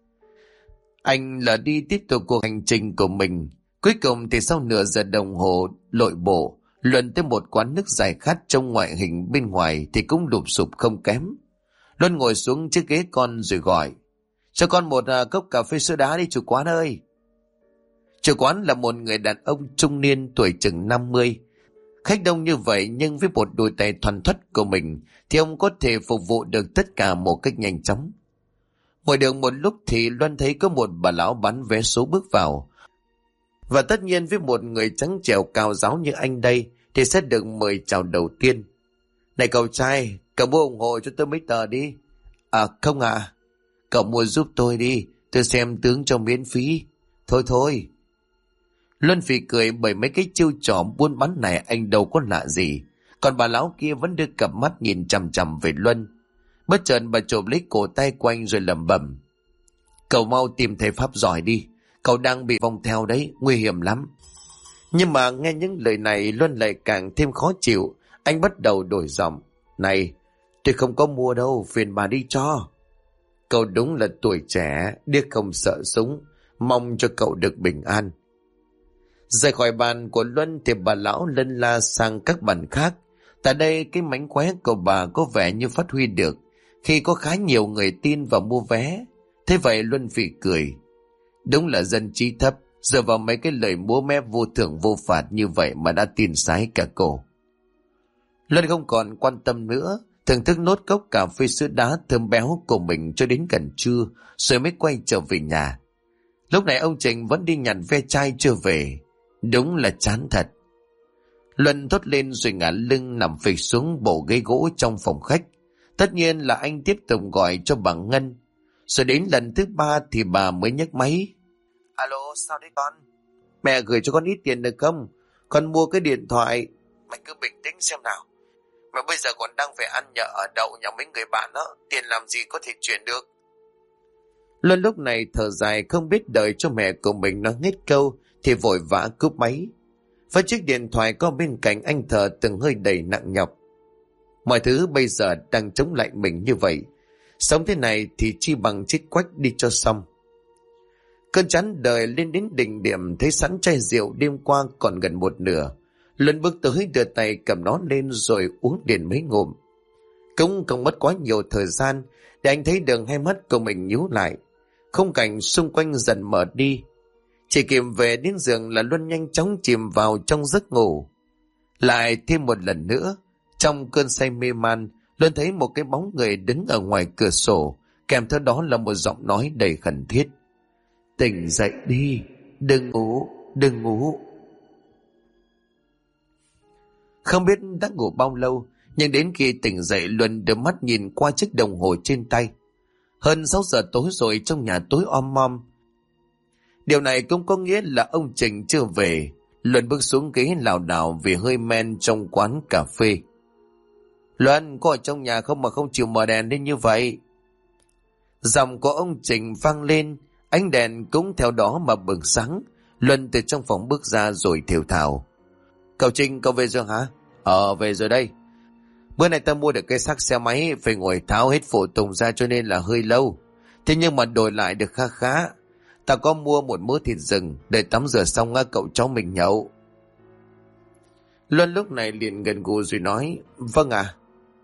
Anh là đi tiếp tục cuộc hành trình của mình. Cuối cùng thì sau nửa giờ đồng hồ lội bộ, Luân tới một quán nước giải khát trong ngoại hình bên ngoài thì cũng lụp sụp không kém. Luân ngồi xuống chiếc ghế con rồi gọi. Cho con một cốc cà phê sữa đá đi chủ quán ơi. Chủ quán là một người đàn ông trung niên tuổi chừng 50. Khách đông như vậy nhưng với một đôi tay thoăn thoắt của mình thì ông có thể phục vụ được tất cả một cách nhanh chóng. Ngồi được một lúc thì Luân thấy có một bà lão bán vé số bước vào. Và tất nhiên với một người trắng trẻo cao ráo như anh đây thì sẽ được mời chào đầu tiên. Này cậu trai, cậu mua ủng hộ cho tôi mấy tờ đi. À không ạ, cậu mua giúp tôi đi, tôi xem tướng cho miễn phí. Thôi. Luân phì cười bởi mấy cái chiêu trò buôn bán này anh đâu có lạ gì. Còn bà lão kia vẫn đưa cặp mắt nhìn chằm chằm về Luân. Bất chợt bà chộp lấy cổ tay của anh rồi lẩm bẩm. Cậu mau tìm thầy pháp giỏi đi, cậu đang bị vòng theo đấy, nguy hiểm lắm. Nhưng mà nghe những lời này Luân lại càng thêm khó chịu. Anh bắt đầu đổi giọng. Này, tôi không có mua đâu, phiền bà đi cho. Cậu đúng là tuổi trẻ, điếc không sợ súng, mong cho cậu được bình an. Rời khỏi bàn của Luân thì bà lão lân la sang các bàn khác. Tại đây cái mánh khóe của bà có vẻ như phát huy được khi có khá nhiều người tin và mua vé. Thế vậy Luân phì cười. Đúng là dân trí thấp, dựa vào mấy cái lời múa mép vô thưởng vô phạt như vậy mà đã tin sái cả cổ. Luân không còn quan tâm nữa, thưởng thức nốt cốc cà phê sữa đá thơm béo của mình cho đến gần trưa, rồi mới quay trở về nhà. Lúc này ông Trình vẫn đi nhặt ve chai chưa về. Đúng là chán thật. Luân thốt lên rồi ngả lưng nằm phịch xuống bộ ghế gỗ trong phòng khách. Tất nhiên là anh tiếp tục gọi cho bà Ngân. Rồi đến lần thứ 3 thì bà mới nhấc máy. Alo, sao đấy con? Mẹ gửi cho con ít tiền được không? Con mua cái điện thoại. Mày cứ bình tĩnh xem nào. Mà bây giờ còn đang phải ăn nhờ ở đậu nhà mấy người bạn đó. Tiền làm gì có thể chuyển được. Luân lúc này thở dài không biết đợi cho mẹ của mình nói hết câu thì vội vã cúp máy. Với chiếc điện thoại có bên cạnh anh thở từng hơi đầy nặng nhọc. Mọi thứ bây giờ đang chống lại mình như vậy. Sống thế này thì chi bằng chết quách đi cho xong. Cơn chán đời lên đến đỉnh điểm, thấy sẵn chai rượu đêm qua còn gần một nửa. Luân bước tới đưa tay cầm nó lên rồi uống liền mấy ngụm. Cũng không mất quá nhiều thời gian để anh thấy đường hai mắt của mình nhíu lại. Khung cảnh xung quanh dần mở đi. Chỉ kịp về đến giường là Luân nhanh chóng chìm vào trong giấc ngủ. Lại thêm một lần nữa, trong cơn say mê man, Luân thấy một cái bóng người đứng ở ngoài cửa sổ, kèm theo đó là một giọng nói đầy khẩn thiết. Tỉnh dậy đi, đừng ngủ, đừng ngủ. Không biết đã ngủ bao lâu, nhưng đến khi tỉnh dậy Luân đưa mắt nhìn qua chiếc đồng hồ trên tay. Hơn 6 giờ tối rồi, trong nhà tối om om. Điều này cũng có nghĩa là ông Trình chưa về. Luân bước xuống ghế lảo đảo vì hơi men trong quán cà phê. Luân, có ở trong nhà không mà không chịu mở đèn lên như vậy? Giọng của ông Trình vang lên, ánh đèn cũng theo đó mà bừng sáng. Luân từ trong phòng bước ra rồi thều thào. Cậu Trình, cậu về rồi hả? Về rồi đây. Bữa nay ta mua được cái xác xe máy, phải ngồi tháo hết phụ tùng ra cho nên là hơi lâu. Thế nhưng mà đổi lại được khá khá. Ta có mua một mớ thịt rừng, để tắm rửa xong cậu cháu mình nhậu. Luân lúc này liền gần gù rồi nói, vâng ạ.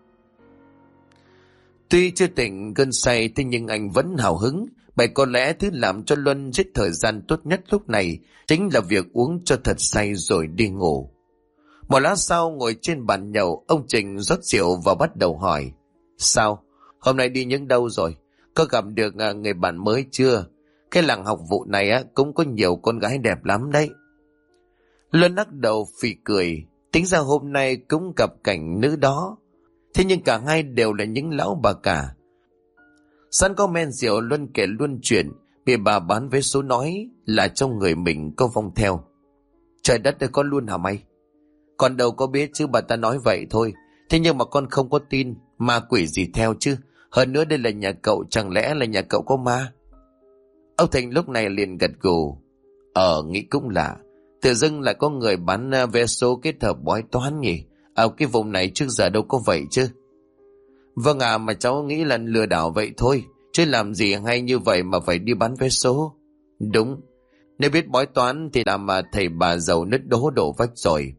Tuy chưa tỉnh cơn say, thế nhưng anh vẫn hào hứng. Bởi có lẽ thứ làm cho Luân giết thời gian tốt nhất lúc này chính là việc uống cho thật say rồi đi ngủ. Một lát sau ngồi trên bàn nhậu, ông Trình rót rượu và bắt đầu hỏi. Sao? Hôm nay đi những đâu rồi? Có gặp được người bạn mới chưa? Cái làng học vụ này cũng có nhiều con gái đẹp lắm đấy. Luân lắc đầu phì cười. Tính ra hôm nay cũng gặp cảnh nữ đó. Thế nhưng cả hai đều là những lão bà cả. Sẵn có men rượu, Luân kể luôn chuyện bị bà bán vé số nói là trong người mình có vong theo. Trời đất ơi, con luôn hả mày? Con đâu có biết chứ, bà ta nói vậy thôi. Thế nhưng mà con không có tin. Ma quỷ gì theo chứ? Hơn nữa đây là nhà cậu, chẳng lẽ là nhà cậu có ma? Ông Thành lúc này liền gật gù. Nghĩ cũng lạ. Tự dưng lại có người bán vé số kết hợp bói toán nhỉ? Ở cái vùng này trước giờ đâu có vậy chứ. Vâng ạ, mà cháu nghĩ là lừa đảo vậy thôi. Chứ làm gì hay như vậy mà phải đi bán vé số. Đúng. Nếu biết bói toán thì làm mà thầy bà giàu nứt đố đổ vách rồi.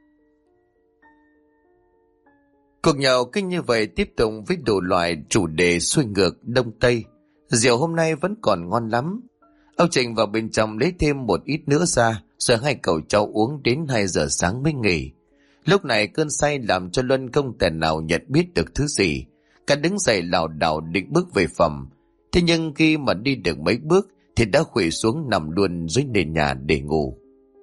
Cuộc nhậu kinh như vậy tiếp tục với đủ loại chủ đề xuôi ngược đông tây. Rượu hôm nay vẫn còn ngon lắm. Ông Trình vào bên trong lấy thêm một ít nữa ra, rồi hai cậu cháu uống đến 2 giờ sáng mới nghỉ. Lúc này cơn say làm cho Luân không thể nào nhận biết được thứ gì. Cả đứng dậy lảo đảo định bước về phòng. Thế nhưng khi mà đi được mấy bước thì đã khuỵu xuống nằm luôn dưới nền nhà để ngủ.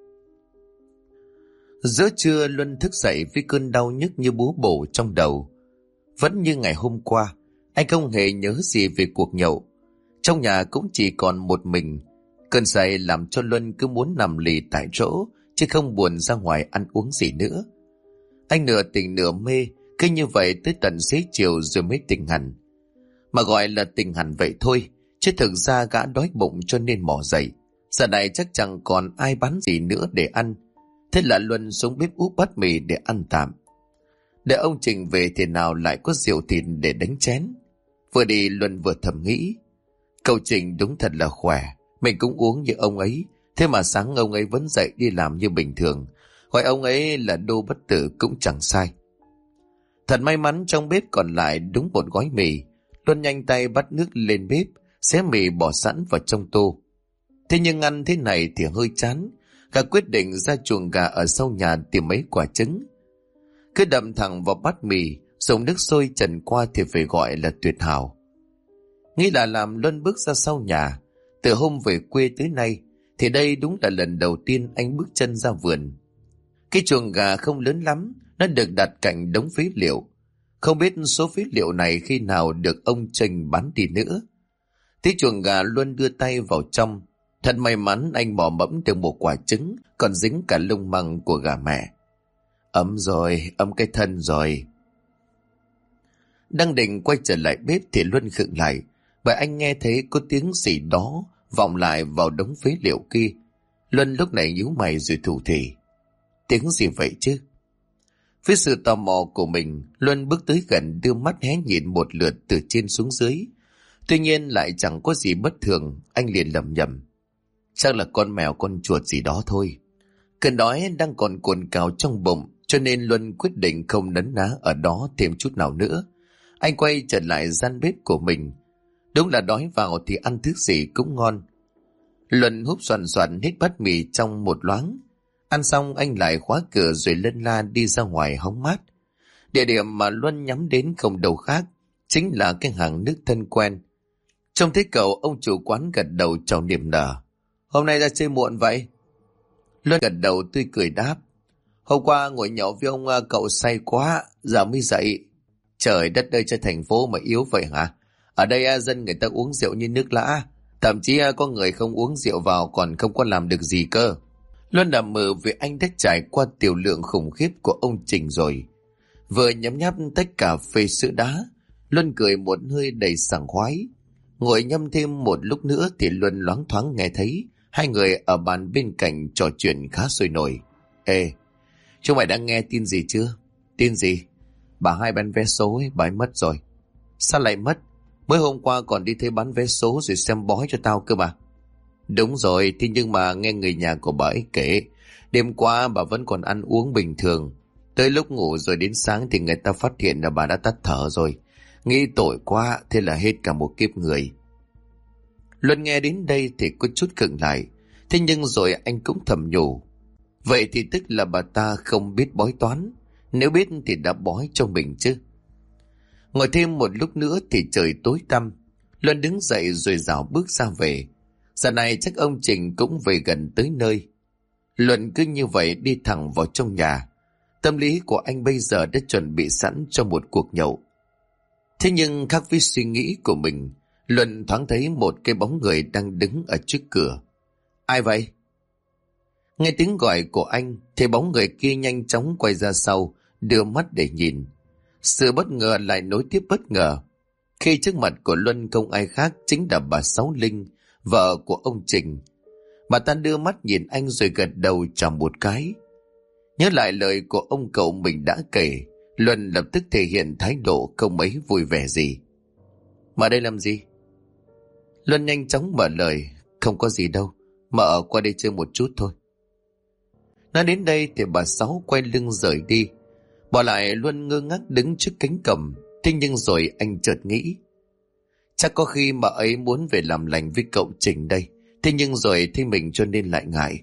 Giữa trưa Luân thức dậy với cơn đau nhức như búa bổ trong đầu. Vẫn như ngày hôm qua, anh không hề nhớ gì về cuộc nhậu. Trong nhà cũng chỉ còn một mình. Cơn say làm cho Luân cứ muốn nằm lì tại chỗ, chứ không buồn ra ngoài ăn uống gì nữa. Anh nửa tỉnh nửa mê, cứ như vậy tới tận xế chiều rồi mới tỉnh hẳn. Mà gọi là tỉnh hẳn vậy thôi, chứ thực ra gã đói bụng cho nên mò dậy. Giờ này chắc chẳng còn ai bán gì nữa để ăn. Thế là Luân xuống bếp úp bát mì để ăn tạm. Để ông Trình về thì nào lại có rượu thịt để đánh chén. Vừa đi Luân vừa thầm nghĩ, cậu Trình đúng thật là khỏe, mình cũng uống như ông ấy. Thế mà sáng ông ấy vẫn dậy đi làm như bình thường. Gọi ông ấy là Đô Bất Tử cũng chẳng sai. Thật may mắn trong bếp còn lại đúng một gói mì. Luân nhanh tay bắt nước lên bếp, xé mì bỏ sẵn vào trong tô. Thế nhưng ăn thế này thì hơi chán. Gã quyết định ra chuồng gà ở sau nhà tìm mấy quả trứng. Cứ đậm thẳng vào bát mì, dùng nước sôi trần qua thì phải gọi là tuyệt hảo. Nghĩ là làm, Luân bước ra sau nhà. Từ hôm về quê tới nay thì đây đúng là lần đầu tiên anh bước chân ra vườn. Cái chuồng gà không lớn lắm, nó được đặt cạnh đống phế liệu. Không biết số phế liệu này khi nào được ông Trình bán đi nữa. Thấy chuồng gà luôn đưa tay vào trong. Thật may mắn anh mò mẫm được một quả trứng còn dính cả lông măng của gà mẹ. Ấm rồi, ấm cái thân rồi. Đang định quay trở lại bếp thì Luân khựng lại, bởi anh nghe thấy có tiếng gì đó vọng lại vào đống phế liệu kia. Luân lúc này nhíu mày rồi thủ thỉ. Tiếng gì vậy chứ? Với sự tò mò của mình, Luân bước tới gần đưa mắt hé nhìn một lượt từ trên xuống dưới. Tuy nhiên lại chẳng có gì bất thường, anh liền lẩm nhẩm. Chắc là con mèo con chuột gì đó thôi. Cơn đói đang còn cồn cào trong bụng, cho nên Luân quyết định không nấn ná ở đó thêm chút nào nữa. Anh quay trở lại gian bếp của mình. Đúng là đói vào thì ăn thứ gì cũng ngon. Luân húp xoàn xoàn hết bát mì trong một loáng. Ăn xong anh lại khóa cửa rồi lân la đi ra ngoài hóng mát. Địa điểm mà Luân nhắm đến không đâu khác, chính là cái hàng nước thân quen. Trông thấy cậu, ông chủ quán gật đầu chào niềm nở. Hôm nay ra chơi muộn vậy? Luân gật đầu tươi cười đáp. Hôm qua ngồi nhậu với ông cậu say quá, giờ mới dậy. Trời đất ơi, cho thành phố mà yếu vậy hả? Ở đây dân người ta uống rượu như nước lã. Thậm chí có người không uống rượu vào còn không có làm được gì cơ. Luân nằm mơ vì anh đã trải qua tiểu lượng khủng khiếp của ông Trình rồi. Vừa nhấm nháp tách cà phê sữa đá, Luân cười một hơi đầy sảng khoái. Ngồi nhâm thêm một lúc nữa thì Luân loáng thoáng nghe thấy hai người ở bàn bên cạnh trò chuyện khá sôi nổi. Ê, chúng mày đã nghe tin gì chưa? Tin gì? Bà Hai bán vé số ấy, bà ấy mất rồi. Sao lại mất? Mới hôm qua còn đi thấy bán vé số rồi xem bói cho tao cơ mà. Đúng rồi, thế nhưng mà nghe người nhà của bà ấy kể, đêm qua bà vẫn còn ăn uống bình thường. Tới lúc ngủ rồi đến sáng thì người ta phát hiện là bà đã tắt thở rồi. Nghĩ tội quá, thế là hết cả một kiếp người. Luân nghe đến đây thì có chút khựng lại. Thế nhưng rồi anh cũng thầm nhủ. Vậy thì tức là bà ta không biết bói toán. Nếu biết thì đã bói cho mình chứ. Ngồi thêm một lúc nữa thì trời tối tăm. Luân đứng dậy rồi rảo bước ra về. Giờ này chắc ông Trình cũng về gần tới nơi. Luân cứ như vậy đi thẳng vào trong nhà. Tâm lý của anh bây giờ đã chuẩn bị sẵn cho một cuộc nhậu. Thế nhưng khác với suy nghĩ của mình, Luân thoáng thấy một cái bóng người đang đứng ở trước cửa. Ai vậy? Nghe tiếng gọi của anh thì bóng người kia nhanh chóng quay ra sau, đưa mắt để nhìn. Sự bất ngờ lại nối tiếp bất ngờ, khi trước mặt của Luân không ai khác chính là bà Sáu Linh, vợ của ông Trình. Bà ta đưa mắt nhìn anh rồi gật đầu chào một cái. Nhớ lại lời của ông cậu mình đã kể, Luân lập tức thể hiện thái độ không mấy vui vẻ gì. Mà đây làm gì? Luân nhanh chóng mở lời. Không có gì đâu, mà ở qua đây chơi một chút thôi. Nói đến đây thì bà Sáu quay lưng rời đi, bỏ lại Luân ngơ ngác đứng trước cánh cổng. Thế nhưng rồi anh chợt nghĩ, chắc có khi bà ấy muốn về làm lành với cậu Trình đây. Thế nhưng rồi thì mình cho nên lại ngại.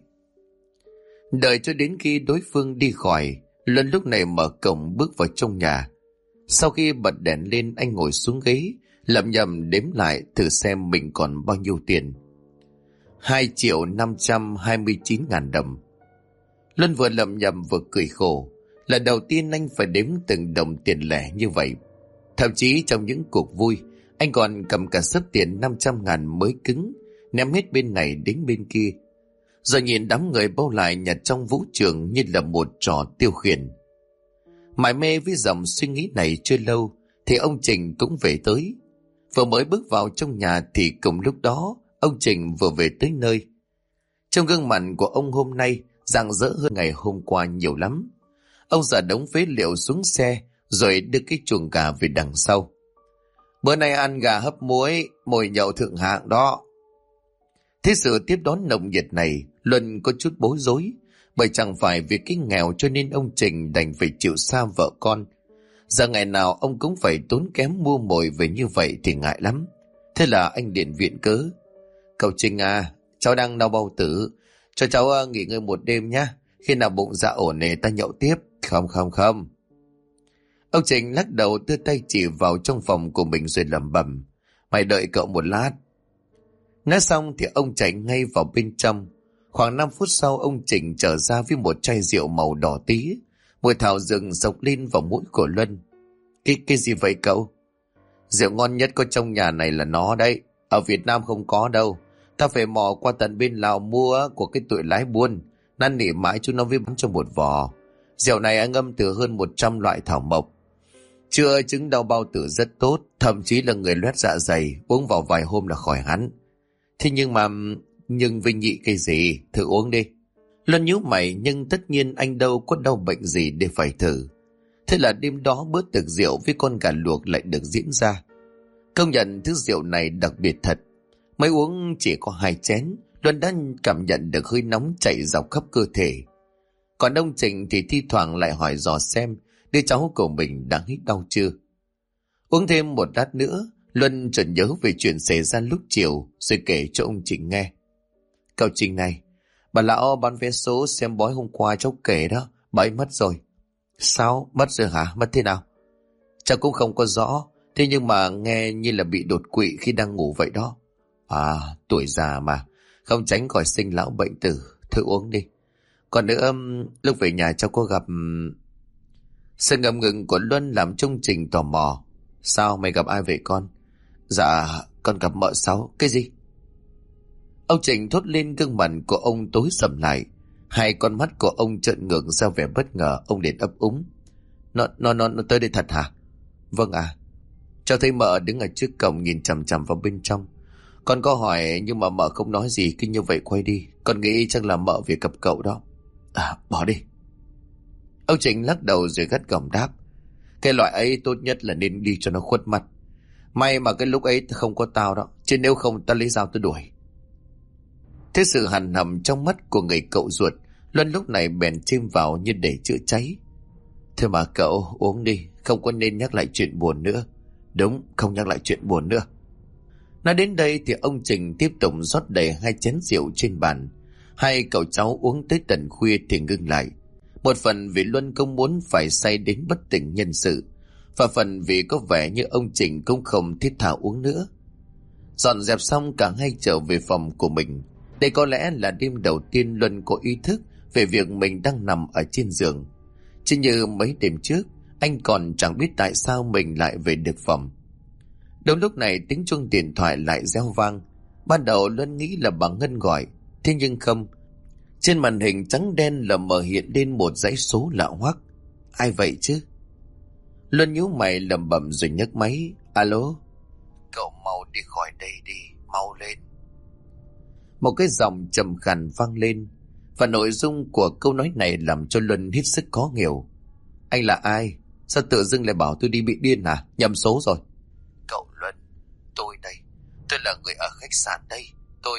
Đợi cho đến khi đối phương đi khỏi, Luân lúc này mở cổng bước vào trong nhà. Sau khi bật đèn lên, anh ngồi xuống ghế, lẩm nhẩm đếm lại thử xem mình còn bao nhiêu tiền. 2.529.000 đồng. Luân vừa lẩm nhẩm vừa cười khổ. Lần đầu tiên anh phải đếm từng đồng tiền lẻ như vậy. Thậm chí trong những cuộc vui, anh còn cầm cả xấp tiền 500.000 mới cứng, ném hết bên này đến bên kia. Rồi nhìn đám người bao lại nhặt trong vũ trường như là một trò tiêu khiển. Mải mê với dòng suy nghĩ này chưa lâu thì ông Trình cũng về tới. Vừa mới bước vào trong nhà thì cùng lúc đó ông Trình vừa về tới nơi. Trong gương mặt của ông hôm nay rạng rỡ hơn ngày hôm qua nhiều lắm. Ông dỡ đống phế liệu xuống xe rồi đưa cái chuồng gà về đằng sau. Bữa nay ăn gà hấp muối, mồi nhậu thượng hạng đó. Thế sự tiếp đón nồng nhiệt này, Luân có chút bối rối, bởi chẳng phải vì cái nghèo cho nên ông Trình đành phải chịu xa vợ con. Giờ ngày nào ông cũng phải tốn kém mua mồi về như vậy thì ngại lắm. Thế là anh điện viện cớ. Cậu Trình à, cháu đang đau bao tử, cho cháu nghỉ ngơi một đêm nhé. Khi nào bụng dạ ổn này ta nhậu tiếp. Không. Ông Trình lắc đầu đưa tay chỉ vào trong phòng của mình rồi lẩm bẩm. Mày đợi cậu một lát. Nói xong thì ông chạy ngay vào bên trong. Khoảng 5 phút sau ông Trình trở ra với một chai rượu màu đỏ tí. Mùi thảo rừng sộc lên vào mũi của Luân. Cái gì vậy cậu? Rượu ngon nhất có trong nhà này là nó đấy. Ở Việt Nam không có đâu. Ta phải mò qua tận bên Lào mua của cái tụi lái buôn. Năn nỉ mãi chúng nó mới bán cho một vò. Rượu này anh ngâm từ hơn 100 loại thảo mộc. Chữa chứng đau bao tử rất tốt. Thậm chí là người loét dạ dày uống vào vài hôm là khỏi hẳn. Thế nhưng Vinh nhị cái gì? Thử uống đi. Luân nhíu mày, nhưng tất nhiên anh đâu có đau bệnh gì để phải thử. Thế là đêm đó bữa tiệc rượu với con gà luộc lại được diễn ra. Công nhận thứ rượu này đặc biệt thật. Mới uống chỉ có 2 chén, Luân đã cảm nhận được hơi nóng chạy dọc khắp cơ thể. Còn ông Trình thì thi thoảng lại hỏi dò xem đứa cháu của mình đã hết đau chưa. Uống thêm một lát nữa, Luân chợt nhớ về chuyện xảy ra lúc chiều rồi kể cho ông Trình nghe. Cậu Trình này, bà lão bán vé số xem bói hôm qua cháu kể đó, bà ấy mất rồi. Sao? Mất rồi hả? Mất thế nào? Cháu cũng không có rõ, thế nhưng mà nghe như là bị đột quỵ khi đang ngủ vậy đó. À, tuổi già mà, không tránh khỏi sinh lão bệnh tử, thử uống đi. Còn nữa, lúc về nhà cháu có gặp... Sự ngập ngừng của Luân làm trông Trình tò mò. Sao, mày gặp ai vậy con? Dạ, con gặp mợ Sáu. Cái gì? Ông Trình thốt lên, gương mặt của ông tối sầm lại. Hai con mắt của ông trợn ngược ra vẻ bất ngờ. Ông liền ấp úng. Nó tới đây thật hả? Vâng à. Cháu thấy mợ đứng ở trước cổng nhìn chằm chằm vào bên trong. Con có hỏi nhưng mà mợ không nói gì, cứ như vậy quay đi. Con nghĩ chắc là mợ việc gặp cậu đó. À, bỏ đi. Ông Trình lắc đầu rồi gắt gỏng đáp. Cái loại ấy tốt nhất là nên đi cho nó khuất mặt. May mà cái lúc ấy không có tao đó, chứ nếu không ta lấy dao tôi đuổi. Thế sự hằn hầm trong mắt của người cậu ruột, Luân lúc này bèn chêm vào như để chữa cháy. Thôi mà cậu uống đi, không có nên nhắc lại chuyện buồn nữa. Đúng, không nhắc lại chuyện buồn nữa. Nói đến đây thì ông Trình tiếp tục rót đầy 2 chén rượu trên bàn. Hai cậu cháu uống tới tận khuya thì ngưng lại. Một phần vì Luân không muốn phải say đến bất tỉnh nhân sự, và phần vì có vẻ như ông Trình cũng không thiết tha uống nữa. Dọn dẹp xong cả hai trở về phòng của mình. Đây có lẽ là đêm đầu tiên Luân có ý thức về việc mình đang nằm ở trên giường. Chứ như mấy đêm trước, anh còn chẳng biết tại sao mình lại về được phòng. Đúng lúc này tiếng chuông điện thoại lại reo vang. Ban đầu Luân nghĩ là bà Ngân gọi, thế nhưng không. Trên màn hình trắng đen lờ mờ hiện lên một dãy số lạ hoắc. Ai vậy chứ? Luân nhíu mày lẩm bẩm rồi nhấc máy. Alo? Cậu mau đi khỏi đây đi, mau lên. Một cái giọng trầm khàn vang lên, và nội dung của câu nói này làm cho Luân hết sức khó hiểu. Anh là ai? Sao tự dưng lại bảo tôi đi bị điên à? Nhầm số rồi. Cậu Luân, tôi đây. Tôi là người ở khách sạn đây. Tôi...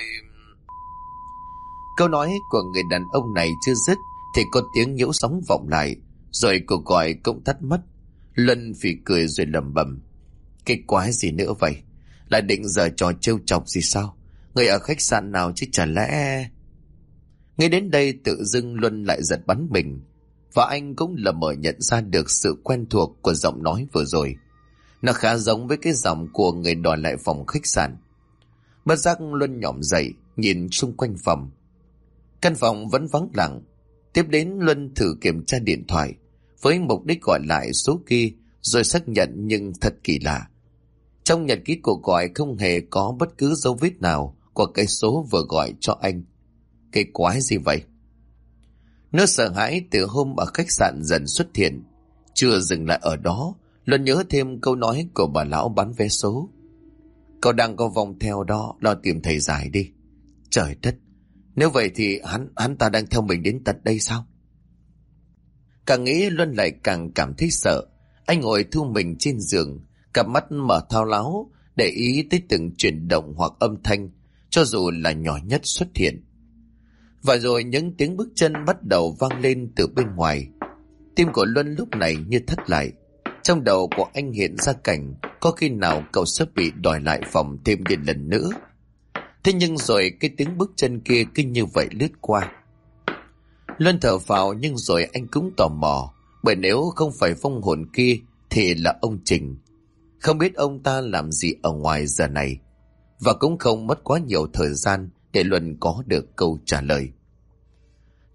Câu nói của người đàn ông này chưa dứt thì có tiếng nhiễu sóng vọng lại, rồi cuộc gọi cũng tắt mất. Luân phì cười rồi lẩm bẩm. Cái quái gì nữa vậy? Lại định giờ trò trêu chọc gì sao? Người ở khách sạn nào chứ chả lẽ... Ngay đến đây tự dưng Luân lại giật bắn mình, và anh cũng lờ mờ nhận ra được sự quen thuộc của giọng nói vừa rồi. Nó khá giống với cái giọng của người đòi lại phòng khách sạn. Bất giác Luân nhỏm dậy, nhìn xung quanh phòng. Căn phòng vẫn vắng lặng. Tiếp đến Luân thử kiểm tra điện thoại với mục đích gọi lại số kia rồi xác nhận, nhưng thật kỳ lạ. Trong nhật ký cuộc gọi không hề có bất cứ dấu vết nào của cái số vừa gọi cho anh. Cái quái gì vậy? Nỗi sợ hãi từ hôm ở khách sạn dần xuất hiện. Chưa dừng lại ở đó, Luân nhớ thêm câu nói của bà lão bán vé số. Cậu đang có vòng theo đó, lo tìm thầy giải đi. Trời đất, nếu vậy thì hắn ta đang theo mình đến tận đây sao? Càng nghĩ Luân lại càng cảm thấy sợ. Anh ngồi thu mình trên giường, cặp mắt mở thao láo, để ý tới từng chuyển động hoặc âm thanh, cho dù là nhỏ nhất xuất hiện. Và rồi những tiếng bước chân bắt đầu vang lên từ bên ngoài. Tim của Luân lúc này như thắt lại. Trong đầu của anh hiện ra cảnh có khi nào cậu sắp bị đòi lại phòng thêm một lần nữa. Thế nhưng rồi cái tiếng bước chân kia cứ như vậy lướt qua. Luân thở phào, nhưng rồi anh cũng tò mò, bởi nếu không phải vong hồn kia thì là ông Trình. Không biết ông ta làm gì ở ngoài giờ này. Và cũng không mất quá nhiều thời gian để Luân có được câu trả lời.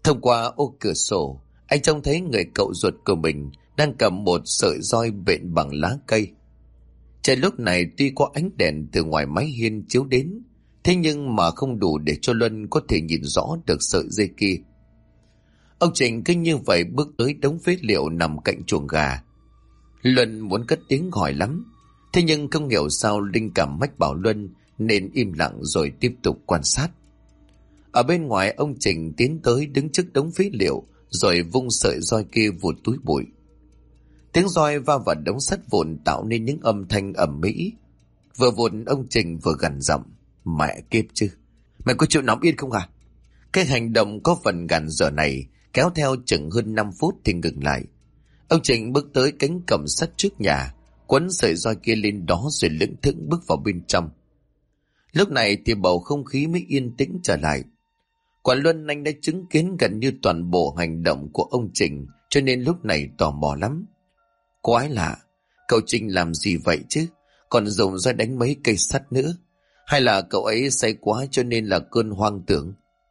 Thông qua ô cửa sổ, anh trông thấy người cậu ruột của mình đang cầm một sợi roi bện bằng lá cây. Trời lúc này tuy có ánh đèn từ ngoài mái hiên chiếu đến, thế nhưng mà không đủ để cho Luân có thể nhìn rõ được sợi dây kia. Ông Trình cứ như vậy bước tới đống phế liệu nằm cạnh chuồng gà. Luân muốn cất tiếng hỏi lắm, thế nhưng không hiểu sao linh cảm mách bảo Luân nên im lặng rồi tiếp tục quan sát. Ở bên ngoài, ông Trình tiến tới đứng trước đống phế liệu rồi vung sợi roi kia vụt túi bụi. Tiếng roi va vào đống sắt vụn tạo nên những âm thanh ầm ĩ. Vừa vụt ông Trình vừa gằn giọng: "Mẹ kiếp chứ, mày có chịu nằm yên không hả?" Cái hành động có phần gằn dở này kéo theo chừng hơn 5 phút thì ngừng lại. Ông Trình bước tới cánh cổng sắt trước nhà, quấn sợi roi kia lên đó rồi lững thững bước vào bên trong. Lúc này thì bầu không khí mới yên tĩnh trở lại. Quả Luân anh đã chứng kiến gần như toàn bộ hành động của ông Trình, cho nên lúc này tò mò lắm. Quái lạ, cậu Trình làm gì vậy chứ? Còn dùng roi đánh mấy cây sắt nữa? Hay là cậu ấy say quá cho nên là cơn hoang tưởng?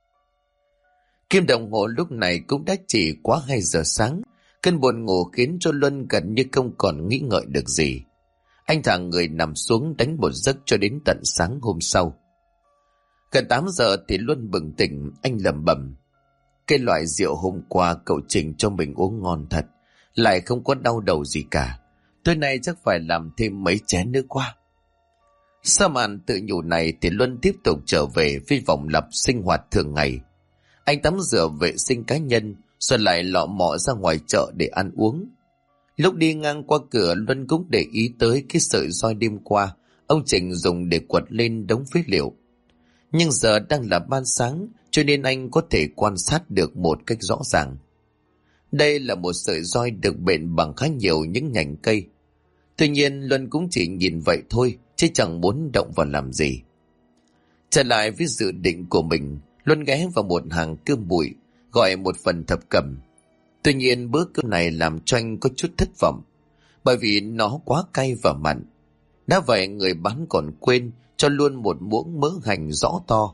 Kim đồng hồ lúc này cũng đã chỉ quá 2 giờ sáng. Cơn buồn ngủ khiến cho Luân gần như không còn nghĩ ngợi được gì. Anh thả người nằm xuống đánh một giấc cho đến tận sáng hôm sau. Gần 8 giờ thì Luân bừng tỉnh, anh lẩm bẩm: cái loại rượu hôm qua cậu Trình cho mình uống ngon thật, lại không có đau đầu gì cả. Tối nay chắc phải làm thêm mấy chén nữa quá. Sau màn tự nhủ này thì Luân tiếp tục trở về với vòng lặp sinh hoạt thường ngày. Anh tắm rửa vệ sinh cá nhân, rồi lại lọ mọ ra ngoài chợ để ăn uống. Lúc đi ngang qua cửa, Luân cũng để ý tới cái sợi roi đêm qua ông Trình dùng để quật lên đống phế liệu. Nhưng giờ đang là ban sáng, cho nên anh có thể quan sát được một cách rõ ràng. Đây là một sợi roi được bện bằng khá nhiều những nhành cây. Tuy nhiên Luân cũng chỉ nhìn vậy thôi, chứ chẳng muốn động vào làm gì. Trở lại với dự định của mình, Luân ghé vào một hàng cơm bụi, gọi một phần thập cẩm. Tuy nhiên bữa cơm này làm cho anh có chút thất vọng, bởi vì nó quá cay và mặn. Đã vậy người bán còn quên cho luôn một muỗng mỡ hành rõ to.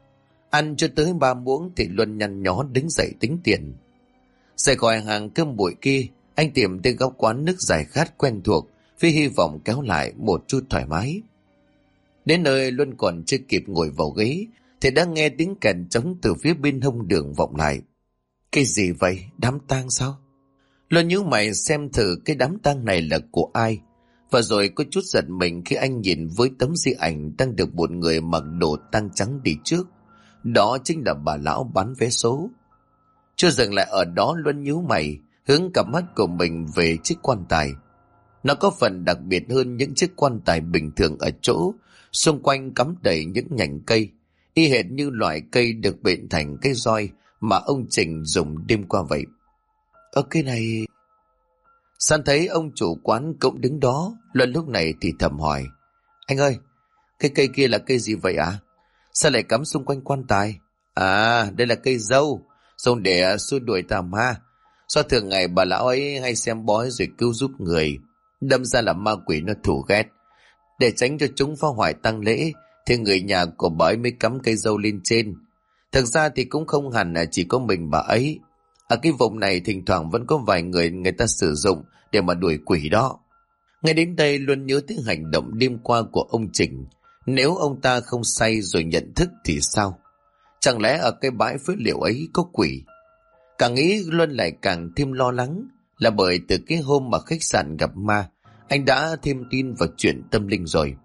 Ăn cho tới 3 muỗng thì Luân nhăn nhó đứng dậy tính tiền. Rời khỏi hàng cơm bụi kia, anh tìm tới góc quán nước giải khát quen thuộc với hy vọng kéo lại một chút thoải mái. Đến nơi Luân còn chưa kịp ngồi vào ghế thì đã nghe tiếng kèn trống từ phía bên hông đường vọng lại. Cái gì vậy? Đám tang sao? Luân nhíu mày xem thử cái đám tang này là của ai, và rồi có chút giật mình khi anh nhìn với tấm di ảnh đang được một người mặc đồ tang trắng đi trước. Đó chính là bà lão bán vé số. Chưa dừng lại ở đó, Luân nhíu mày hướng cặp mắt của mình về chiếc quan tài. Nó có phần đặc biệt hơn những chiếc quan tài bình thường ở chỗ xung quanh cắm đầy những nhành cây, y hệt như loại cây được bện thành cây roi mà ông Trình dùng đêm qua vậy. Cái này... San thấy ông chủ quán cũng đứng đó, Luân lúc này thì thầm hỏi: anh ơi, cái cây kia là cây gì vậy ạ? Sao lại cắm xung quanh quan tài? À, đây là cây dâu, dùng để xua đuổi tà ma. Do thường ngày bà lão ấy hay xem bói rồi cứu giúp người, đâm ra là ma quỷ nó thù ghét. Để tránh cho chúng phá hoại tang lễ thì người nhà của bà ấy mới cắm cây dâu lên trên. Thực ra thì cũng không hẳn là chỉ có mình bà ấy. Ở cái vùng này thỉnh thoảng vẫn có vài người ta sử dụng để mà đuổi quỷ đó. Ngay đến đây luôn nhớ tới hành động đêm qua của ông Trình. Nếu ông ta không say rồi nhận thức thì sao? Chẳng lẽ ở cái bãi phế liệu ấy có quỷ? Càng nghĩ Luân lại càng thêm lo lắng, là bởi từ cái hôm mà khách sạn gặp ma, anh đã thêm tin vào chuyện tâm linh rồi.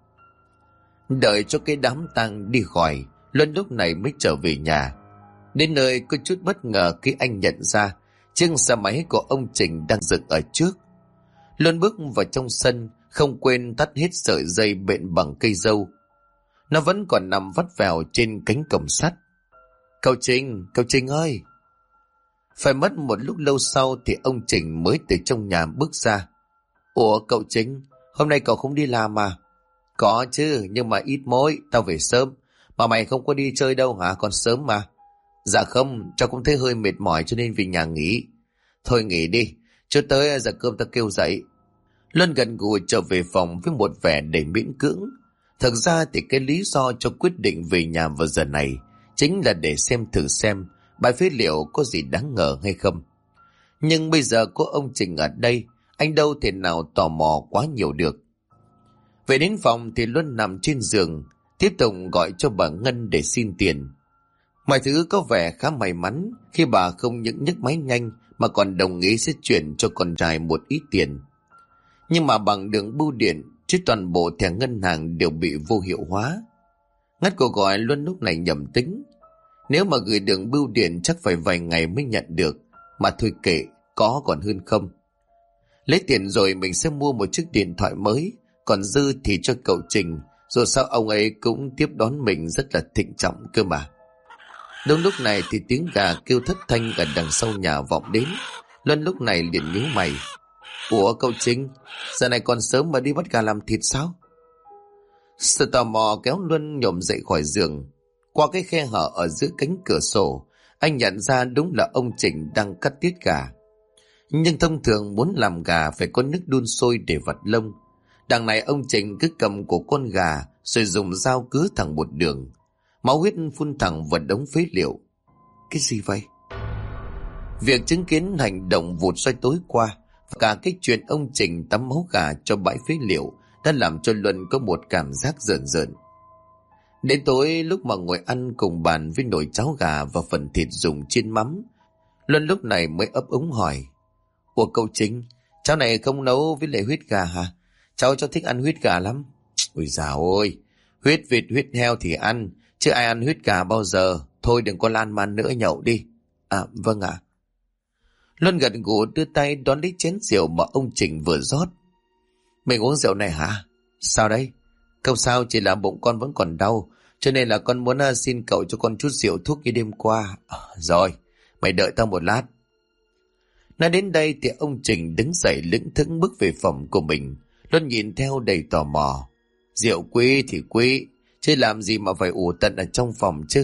Đợi cho cái đám tang đi khỏi, Luân lúc này mới trở về nhà. Đến nơi có chút bất ngờ khi anh nhận ra chiếc xe máy của ông Trình đang dựng ở trước. Luân bước vào trong sân, không quên tắt hết sợi dây bện bằng cây dâu. Nó vẫn còn nằm vắt vẻo trên cánh cổng sắt. Cậu Trình ơi! Phải mất một lúc lâu sau thì ông Trình mới từ trong nhà bước ra. Ủa cậu Trình, hôm nay cậu không đi làm à? Có chứ, nhưng mà ít mối, tao về sớm. Mà mày không có đi chơi đâu hả, còn sớm mà. Dạ không, cháu cũng thấy hơi mệt mỏi cho nên về nhà nghỉ. Thôi nghỉ đi, cho tới giờ cơm tao kêu dậy. Luân gần gù trở về phòng với một vẻ đầy miễn cưỡng. Thực ra thì cái lý do cho quyết định về nhà vào giờ này chính là để xem thử bãi phế liệu có gì đáng ngờ hay không. Nhưng bây giờ có ông Trình ở đây, anh đâu thể nào tò mò quá nhiều được. Về đến phòng thì Luân nằm trên giường, tiếp tục gọi cho bà Ngân để xin tiền. Mọi thứ có vẻ khá may mắn khi bà không những nhấc máy nhanh mà còn đồng ý sẽ chuyển cho con trai một ít tiền. Nhưng mà bằng đường bưu điện, chứ toàn bộ thẻ ngân hàng đều bị vô hiệu hóa. Ngắt cuộc gọi, Luân lúc này nhầm tính. Nếu mà gửi đường bưu điện chắc phải vài ngày mới nhận được, mà thôi kệ, có còn hơn không. Lấy tiền rồi mình sẽ mua một chiếc điện thoại mới, còn dư thì cho cậu Trình, rồi sao ông ấy cũng tiếp đón mình rất là thịnh trọng cơ mà. Đúng lúc này thì tiếng gà kêu thất thanh ở đằng sau nhà vọng đến. Luân lúc này liền nhíu mày. Ủa cậu Trình, giờ này còn sớm mà đi bắt gà làm thịt sao? Sự tò mò kéo Luân nhổm dậy khỏi giường. Qua cái khe hở ở giữa cánh cửa sổ, anh nhận ra đúng là ông Trình đang cắt tiết gà. Nhưng thông thường muốn làm gà phải có nước đun sôi để vặt lông. Đằng này ông Trình cứ cầm cổ con gà rồi dùng dao cứa thẳng một đường. Máu huyết phun thẳng vào đống phế liệu. Cái gì vậy? Việc chứng kiến hành động vụt xoay tối qua, cả cái chuyện ông Trình tắm máu gà cho bãi phế liệu đã làm cho Luân có một cảm giác rợn rợn. Đến tối lúc mà ngồi ăn cùng bàn với nồi cháo gà và phần thịt dùng chiên mắm, Luân lúc này mới ấp úng hỏi. Ủa cậu Trình, cháu này không nấu với lại huyết gà hả? Cháu thích ăn huyết gà lắm. Ôi dào ôi, huyết vịt huyết heo thì ăn, chứ ai ăn huyết gà bao giờ. Thôi đừng có lan man nữa, nhậu đi. À vâng ạ. Luân gật gù đưa tay đón lấy chén rượu mà ông Trình vừa rót. Mình uống rượu này hả? Sao đấy? Không sao, chỉ là bụng con vẫn còn đau, cho nên là con muốn xin cậu cho con chút rượu thuốc như đêm qua. Rồi, mày đợi tao một lát. Nói đến đây thì ông Trình đứng dậy lững thững bước về phòng của mình. Luân nhìn theo đầy tò mò. Rượu quý thì quý, chứ làm gì mà phải ủ tận ở trong phòng chứ.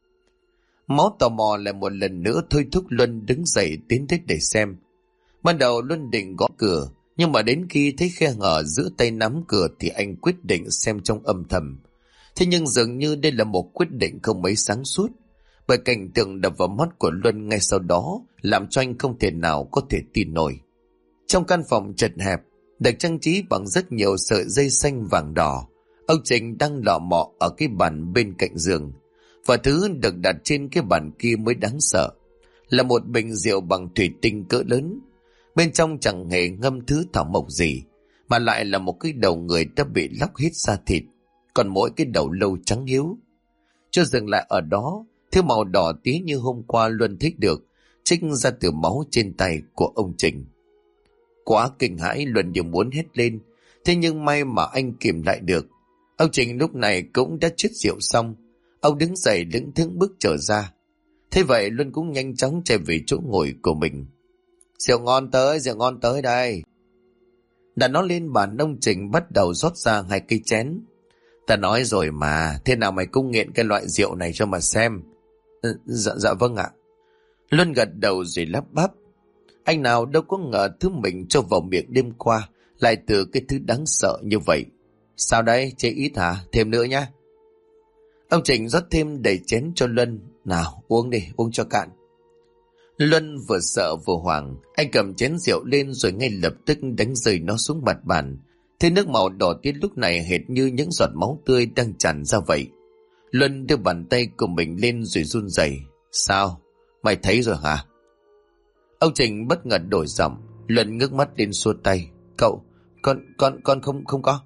Máu tò mò lại một lần nữa thôi thúc Luân đứng dậy tiến tới để xem. Ban đầu Luân định gõ cửa, nhưng mà đến khi thấy khe hở giữa tay nắm cửa thì anh quyết định xem trong âm thầm. Thế nhưng dường như đây là một quyết định không mấy sáng suốt, bởi cảnh tượng đập vào mắt của Luân ngay sau đó làm cho anh không thể nào có thể tin nổi. Trong căn phòng chật hẹp, được trang trí bằng rất nhiều sợi dây xanh vàng đỏ, ông Trình đang lọ mọ ở cái bàn bên cạnh giường. Và thứ được đặt trên cái bàn kia mới đáng sợ, là một bình rượu bằng thủy tinh cỡ lớn. Bên trong chẳng hề ngâm thứ thảo mộc gì, mà lại là một cái đầu người đã bị lóc hết da thịt, còn mỗi cái đầu lâu trắng hiếu. Chưa dừng lại ở đó, thứ màu đỏ tía như hôm qua Luân thích được trích ra từ máu trên tay của ông Trình. Quá kinh hãi, Luân đều muốn hét lên, thế nhưng may mà anh kìm lại được. Ông Trình lúc này cũng đã chứt rượu xong, ông đứng dậy lững thững bước trở ra. Thế vậy Luân cũng nhanh chóng chạy về chỗ ngồi của mình. Rượu ngon tới đây. Đặt nó lên bàn, ông Trình bắt đầu rót ra 2 cây chén. Ta nói rồi mà, thế nào mày cũng nghiện cái loại rượu này cho mà xem. Dạ vâng ạ. Luân gật đầu rồi lắp bắp. Anh nào đâu có ngờ thứ mình cho vào miệng đêm qua lại từ cái thứ đáng sợ như vậy. Sao đây, chê ít hả? Thêm nữa nhá. Ông Trình rót thêm đầy chén cho Luân. Nào uống đi, uống cho cạn. Luân vừa sợ vừa hoảng, anh cầm chén rượu lên rồi ngay lập tức đánh rơi nó xuống mặt bàn. Thế nước màu đỏ tía lúc này hệt như những giọt máu tươi đang tràn ra vậy. Luân đưa bàn tay của mình lên rồi run rẩy. Sao? Mày thấy rồi hả? Ông Trình bất ngờ đổi giọng. Luân ngước mắt lên xua tay. Cậu, con không có.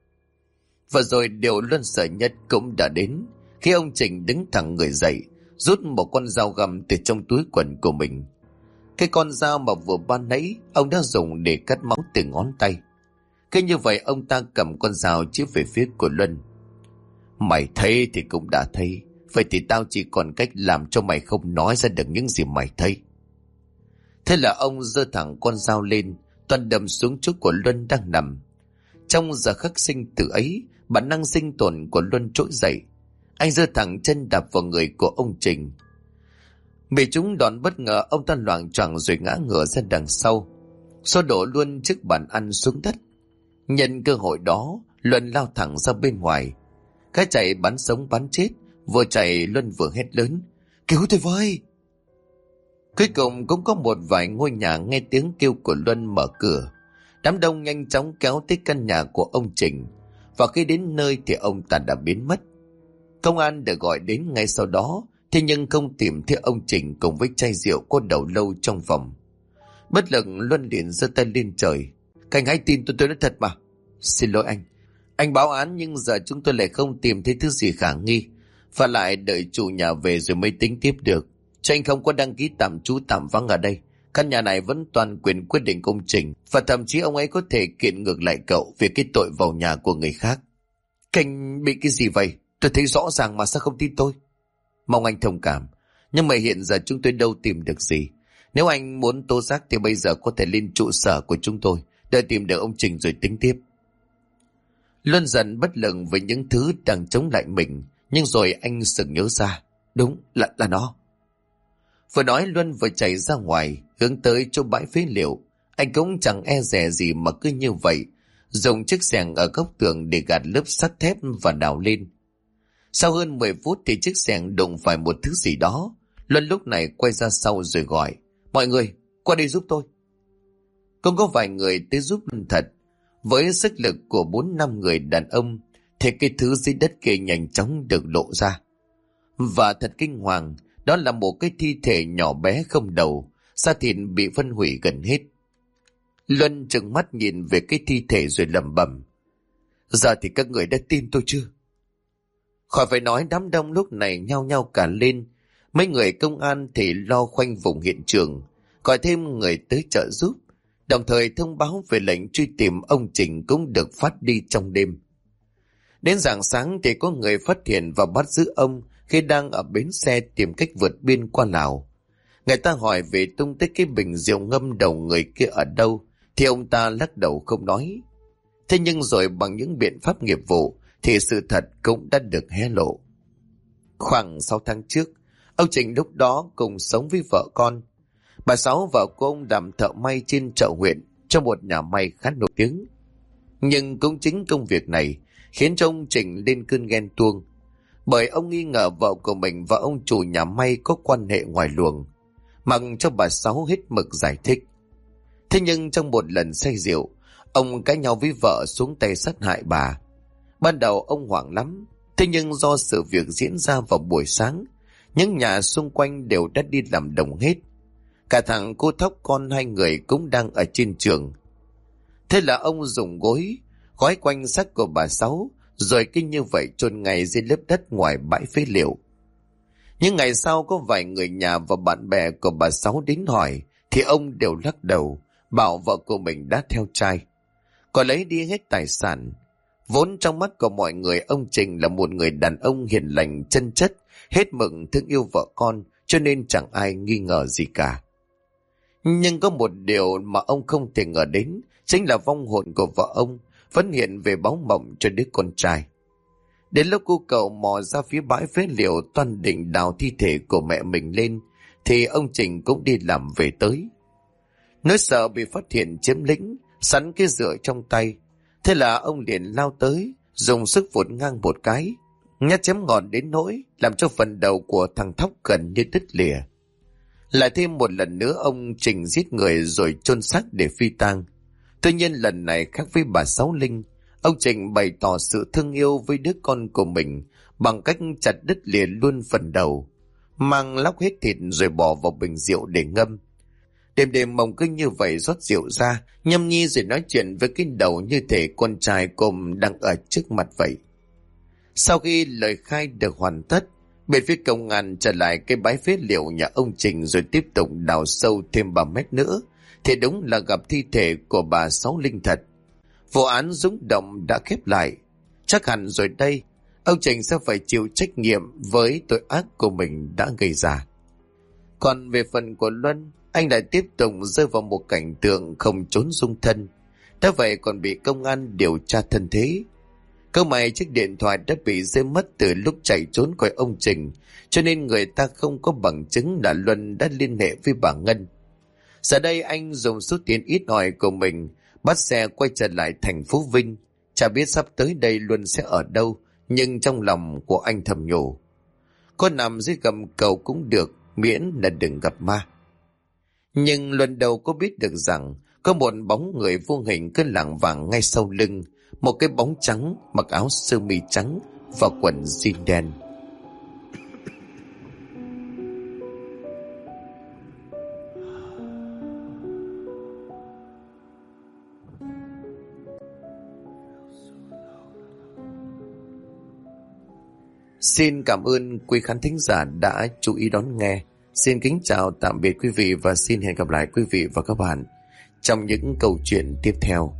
Và rồi điều Luân sợ nhất cũng đã đến, khi ông Trình đứng thẳng người dậy, rút một con dao găm từ trong túi quần của mình. Cái con dao mà vừa ban nãy ông đã dùng để cắt máu từ ngón tay. Cứ như vậy ông ta cầm con dao chĩa về phía của Luân. Mày thấy thì cũng đã thấy, vậy thì tao chỉ còn cách làm cho mày không nói ra được những gì mày thấy. Thế là ông giơ thẳng con dao lên, toàn đâm xuống chỗ của Luân đang nằm. Trong giờ khắc sinh tử ấy, bản năng sinh tồn của Luân trỗi dậy. Anh giơ thẳng chân đạp vào người của ông Trình. Bị trúng đòn bất ngờ, ông ta loạng choạng rồi ngã ngửa ra đằng sau, xô đổ luôn chiếc bàn ăn xuống đất. Nhân cơ hội đó, Luân lao thẳng ra bên ngoài. Cái chạy bắn sống bắn chết, vừa chạy Luân vừa hét lớn. Cứu tôi với! Cuối cùng cũng có một vài ngôi nhà nghe tiếng kêu của Luân mở cửa. Đám đông nhanh chóng kéo tới căn nhà của ông Trình, và khi đến nơi thì ông ta đã biến mất. Công an được gọi đến ngay sau đó, thế nhưng không tìm thấy ông Trình cùng với chai rượu có đầu lâu trong phòng. Bất lực, Luân liền giơ tay lên trời. Cảnh hãy tin tôi nói thật mà. Xin lỗi anh báo án nhưng giờ chúng tôi lại không tìm thấy thứ gì khả nghi, và lại đợi chủ nhà về rồi mới tính tiếp được. Cho anh không có đăng ký tạm trú tạm vắng ở đây. Căn nhà này vẫn toàn quyền quyết định công trình, và thậm chí ông ấy có thể kiện ngược lại cậu vì cái tội vào nhà của người khác. Cảnh bị cái gì vậy? Tôi thấy rõ ràng mà, sao không tin tôi? Mong anh thông cảm, nhưng mà hiện giờ chúng tôi đâu tìm được gì. Nếu anh muốn tố giác thì bây giờ có thể lên trụ sở của chúng tôi, đợi tìm được ông Trình rồi tính tiếp. Luân dần bất lực với những thứ đang chống lại mình, nhưng rồi anh sực nhớ ra. Đúng là nó. Vừa nói Luân vừa chạy ra ngoài, hướng tới chỗ bãi phế liệu. Anh cũng chẳng e dè gì mà cứ như vậy, dùng chiếc xẻng ở góc tường để gạt lớp sắt thép và đào lên. Sau hơn 10 phút thì chiếc xẻng đụng phải một thứ gì đó. Luân lúc này quay ra sau rồi gọi. Mọi người, qua đây giúp tôi. Cũng có vài người tới giúp Luân thật. Với sức lực của 4-5 người đàn ông thì cái thứ dưới đất kia nhanh chóng được lộ ra. Và thật kinh hoàng, đó là một cái thi thể nhỏ bé không đầu, da thịt bị phân hủy gần hết. Luân trừng mắt nhìn về cái thi thể rồi lẩm bẩm. Giờ thì các người đã tin tôi chưa? Khỏi phải nói, đám đông lúc này nhao nhao cả lên. Mấy người công an thì lo khoanh vùng hiện trường, gọi thêm người tới trợ giúp, đồng thời thông báo về lệnh truy tìm ông Trình cũng được phát đi trong đêm. Đến rạng sáng thì có người phát hiện và bắt giữ ông khi đang ở bến xe tìm cách vượt biên qua Lào. Người ta hỏi về tung tích cái bình rượu ngâm đầu người kia ở đâu, thì ông ta lắc đầu không nói. Thế nhưng rồi bằng những biện pháp nghiệp vụ thì sự thật cũng đã được hé lộ. Khoảng 6 tháng trước, ông Trình lúc đó cùng sống với vợ con. Bà Sáu, vợ của ông làm thợ may trên chợ huyện trong một nhà may khá nổi tiếng. Nhưng cũng chính công việc này khiến cho ông Trình lên cơn ghen tuông, bởi ông nghi ngờ vợ của mình và ông chủ nhà may có quan hệ ngoài luồng, mặc cho bà Sáu hết mực giải thích. Thế nhưng trong một lần say rượu, ông cãi nhau với vợ xuống tay sát hại bà. Ban đầu ông hoảng lắm, thế nhưng do sự việc diễn ra vào buổi sáng, những nhà xung quanh đều đã đi làm đồng hết. Cả thằng cô Thóc con hai người cũng đang ở trên trường. Thế là ông dùng gối gói quanh xác của bà Sáu, rồi cứ như vậy chôn ngay dưới lớp đất ngoài bãi phế liệu. Nhưng ngày sau có vài người nhà và bạn bè của bà Sáu đến hỏi, thì ông đều lắc đầu, bảo vợ của mình đã theo trai, còn lấy đi hết tài sản. Vốn trong mắt của mọi người, ông Trình là một người đàn ông hiền lành chân chất, hết mực thương yêu vợ con, cho nên chẳng ai nghi ngờ gì cả. Nhưng có một điều mà ông không thể ngờ đến, chính là vong hồn của vợ ông vẫn hiện về báo mộng cho đứa con trai. Đến lúc cô cậu mò ra phía bãi phế liệu toan định đào thi thể của mẹ mình lên, thì ông Trình cũng đi làm về tới. Nỗi sợ bị phát hiện chiếm lĩnh, sẵn cái dựa trong tay, thế là ông liền lao tới, dùng sức vụt ngang một cái, nhát chém ngọn đến nỗi làm cho phần đầu của thằng Thóc gần như đứt lìa. Lại thêm một lần nữa ông Trình giết người rồi chôn xác để phi tang. Tuy nhiên lần này khác với bà Sáu Linh, ông Trình bày tỏ sự thương yêu với đứa con của mình bằng cách chặt đứt lìa luôn phần đầu, mang lóc hết thịt rồi bỏ vào bình rượu để ngâm. Đêm đêm ông cứ như vậy rót rượu ra, nhâm nhi rồi nói chuyện với cái đầu như thể con trai cùng đang ở trước mặt vậy. Sau khi lời khai được hoàn tất, bên phía công an trở lại cái bãi phế liệu nhà ông Trình rồi tiếp tục đào sâu thêm 3 mét nữa, thì đúng là gặp thi thể của bà Sáu Linh thật. Vụ án rúng động đã khép lại. Chắc hẳn rồi đây, ông Trình sẽ phải chịu trách nhiệm với tội ác của mình đã gây ra. Còn về phần của Luân, anh lại tiếp tục rơi vào một cảnh tượng không trốn dung thân. Đã vậy còn bị công an điều tra thân thế. Câu mày chiếc điện thoại đã bị rơi mất từ lúc chạy trốn khỏi ông Trình, cho nên người ta không có bằng chứng là Luân đã liên hệ với bà Ngân. Giờ đây anh dùng số tiền ít ỏi của mình bắt xe quay trở lại thành phố Vinh. Chả biết sắp tới đây Luân sẽ ở đâu, nhưng trong lòng của anh thầm nhủ, có nằm dưới gầm cầu cũng được, miễn là đừng gặp ma. Nhưng Luân đâu có biết được rằng có một bóng người vô hình cứ lảng vảng ngay sau lưng, một cái bóng trắng mặc áo sơ mi trắng và quần jean đen. Xin cảm ơn quý khán thính giả đã chú ý đón nghe. Xin kính chào tạm biệt quý vị và xin hẹn gặp lại quý vị và các bạn trong những câu chuyện tiếp theo.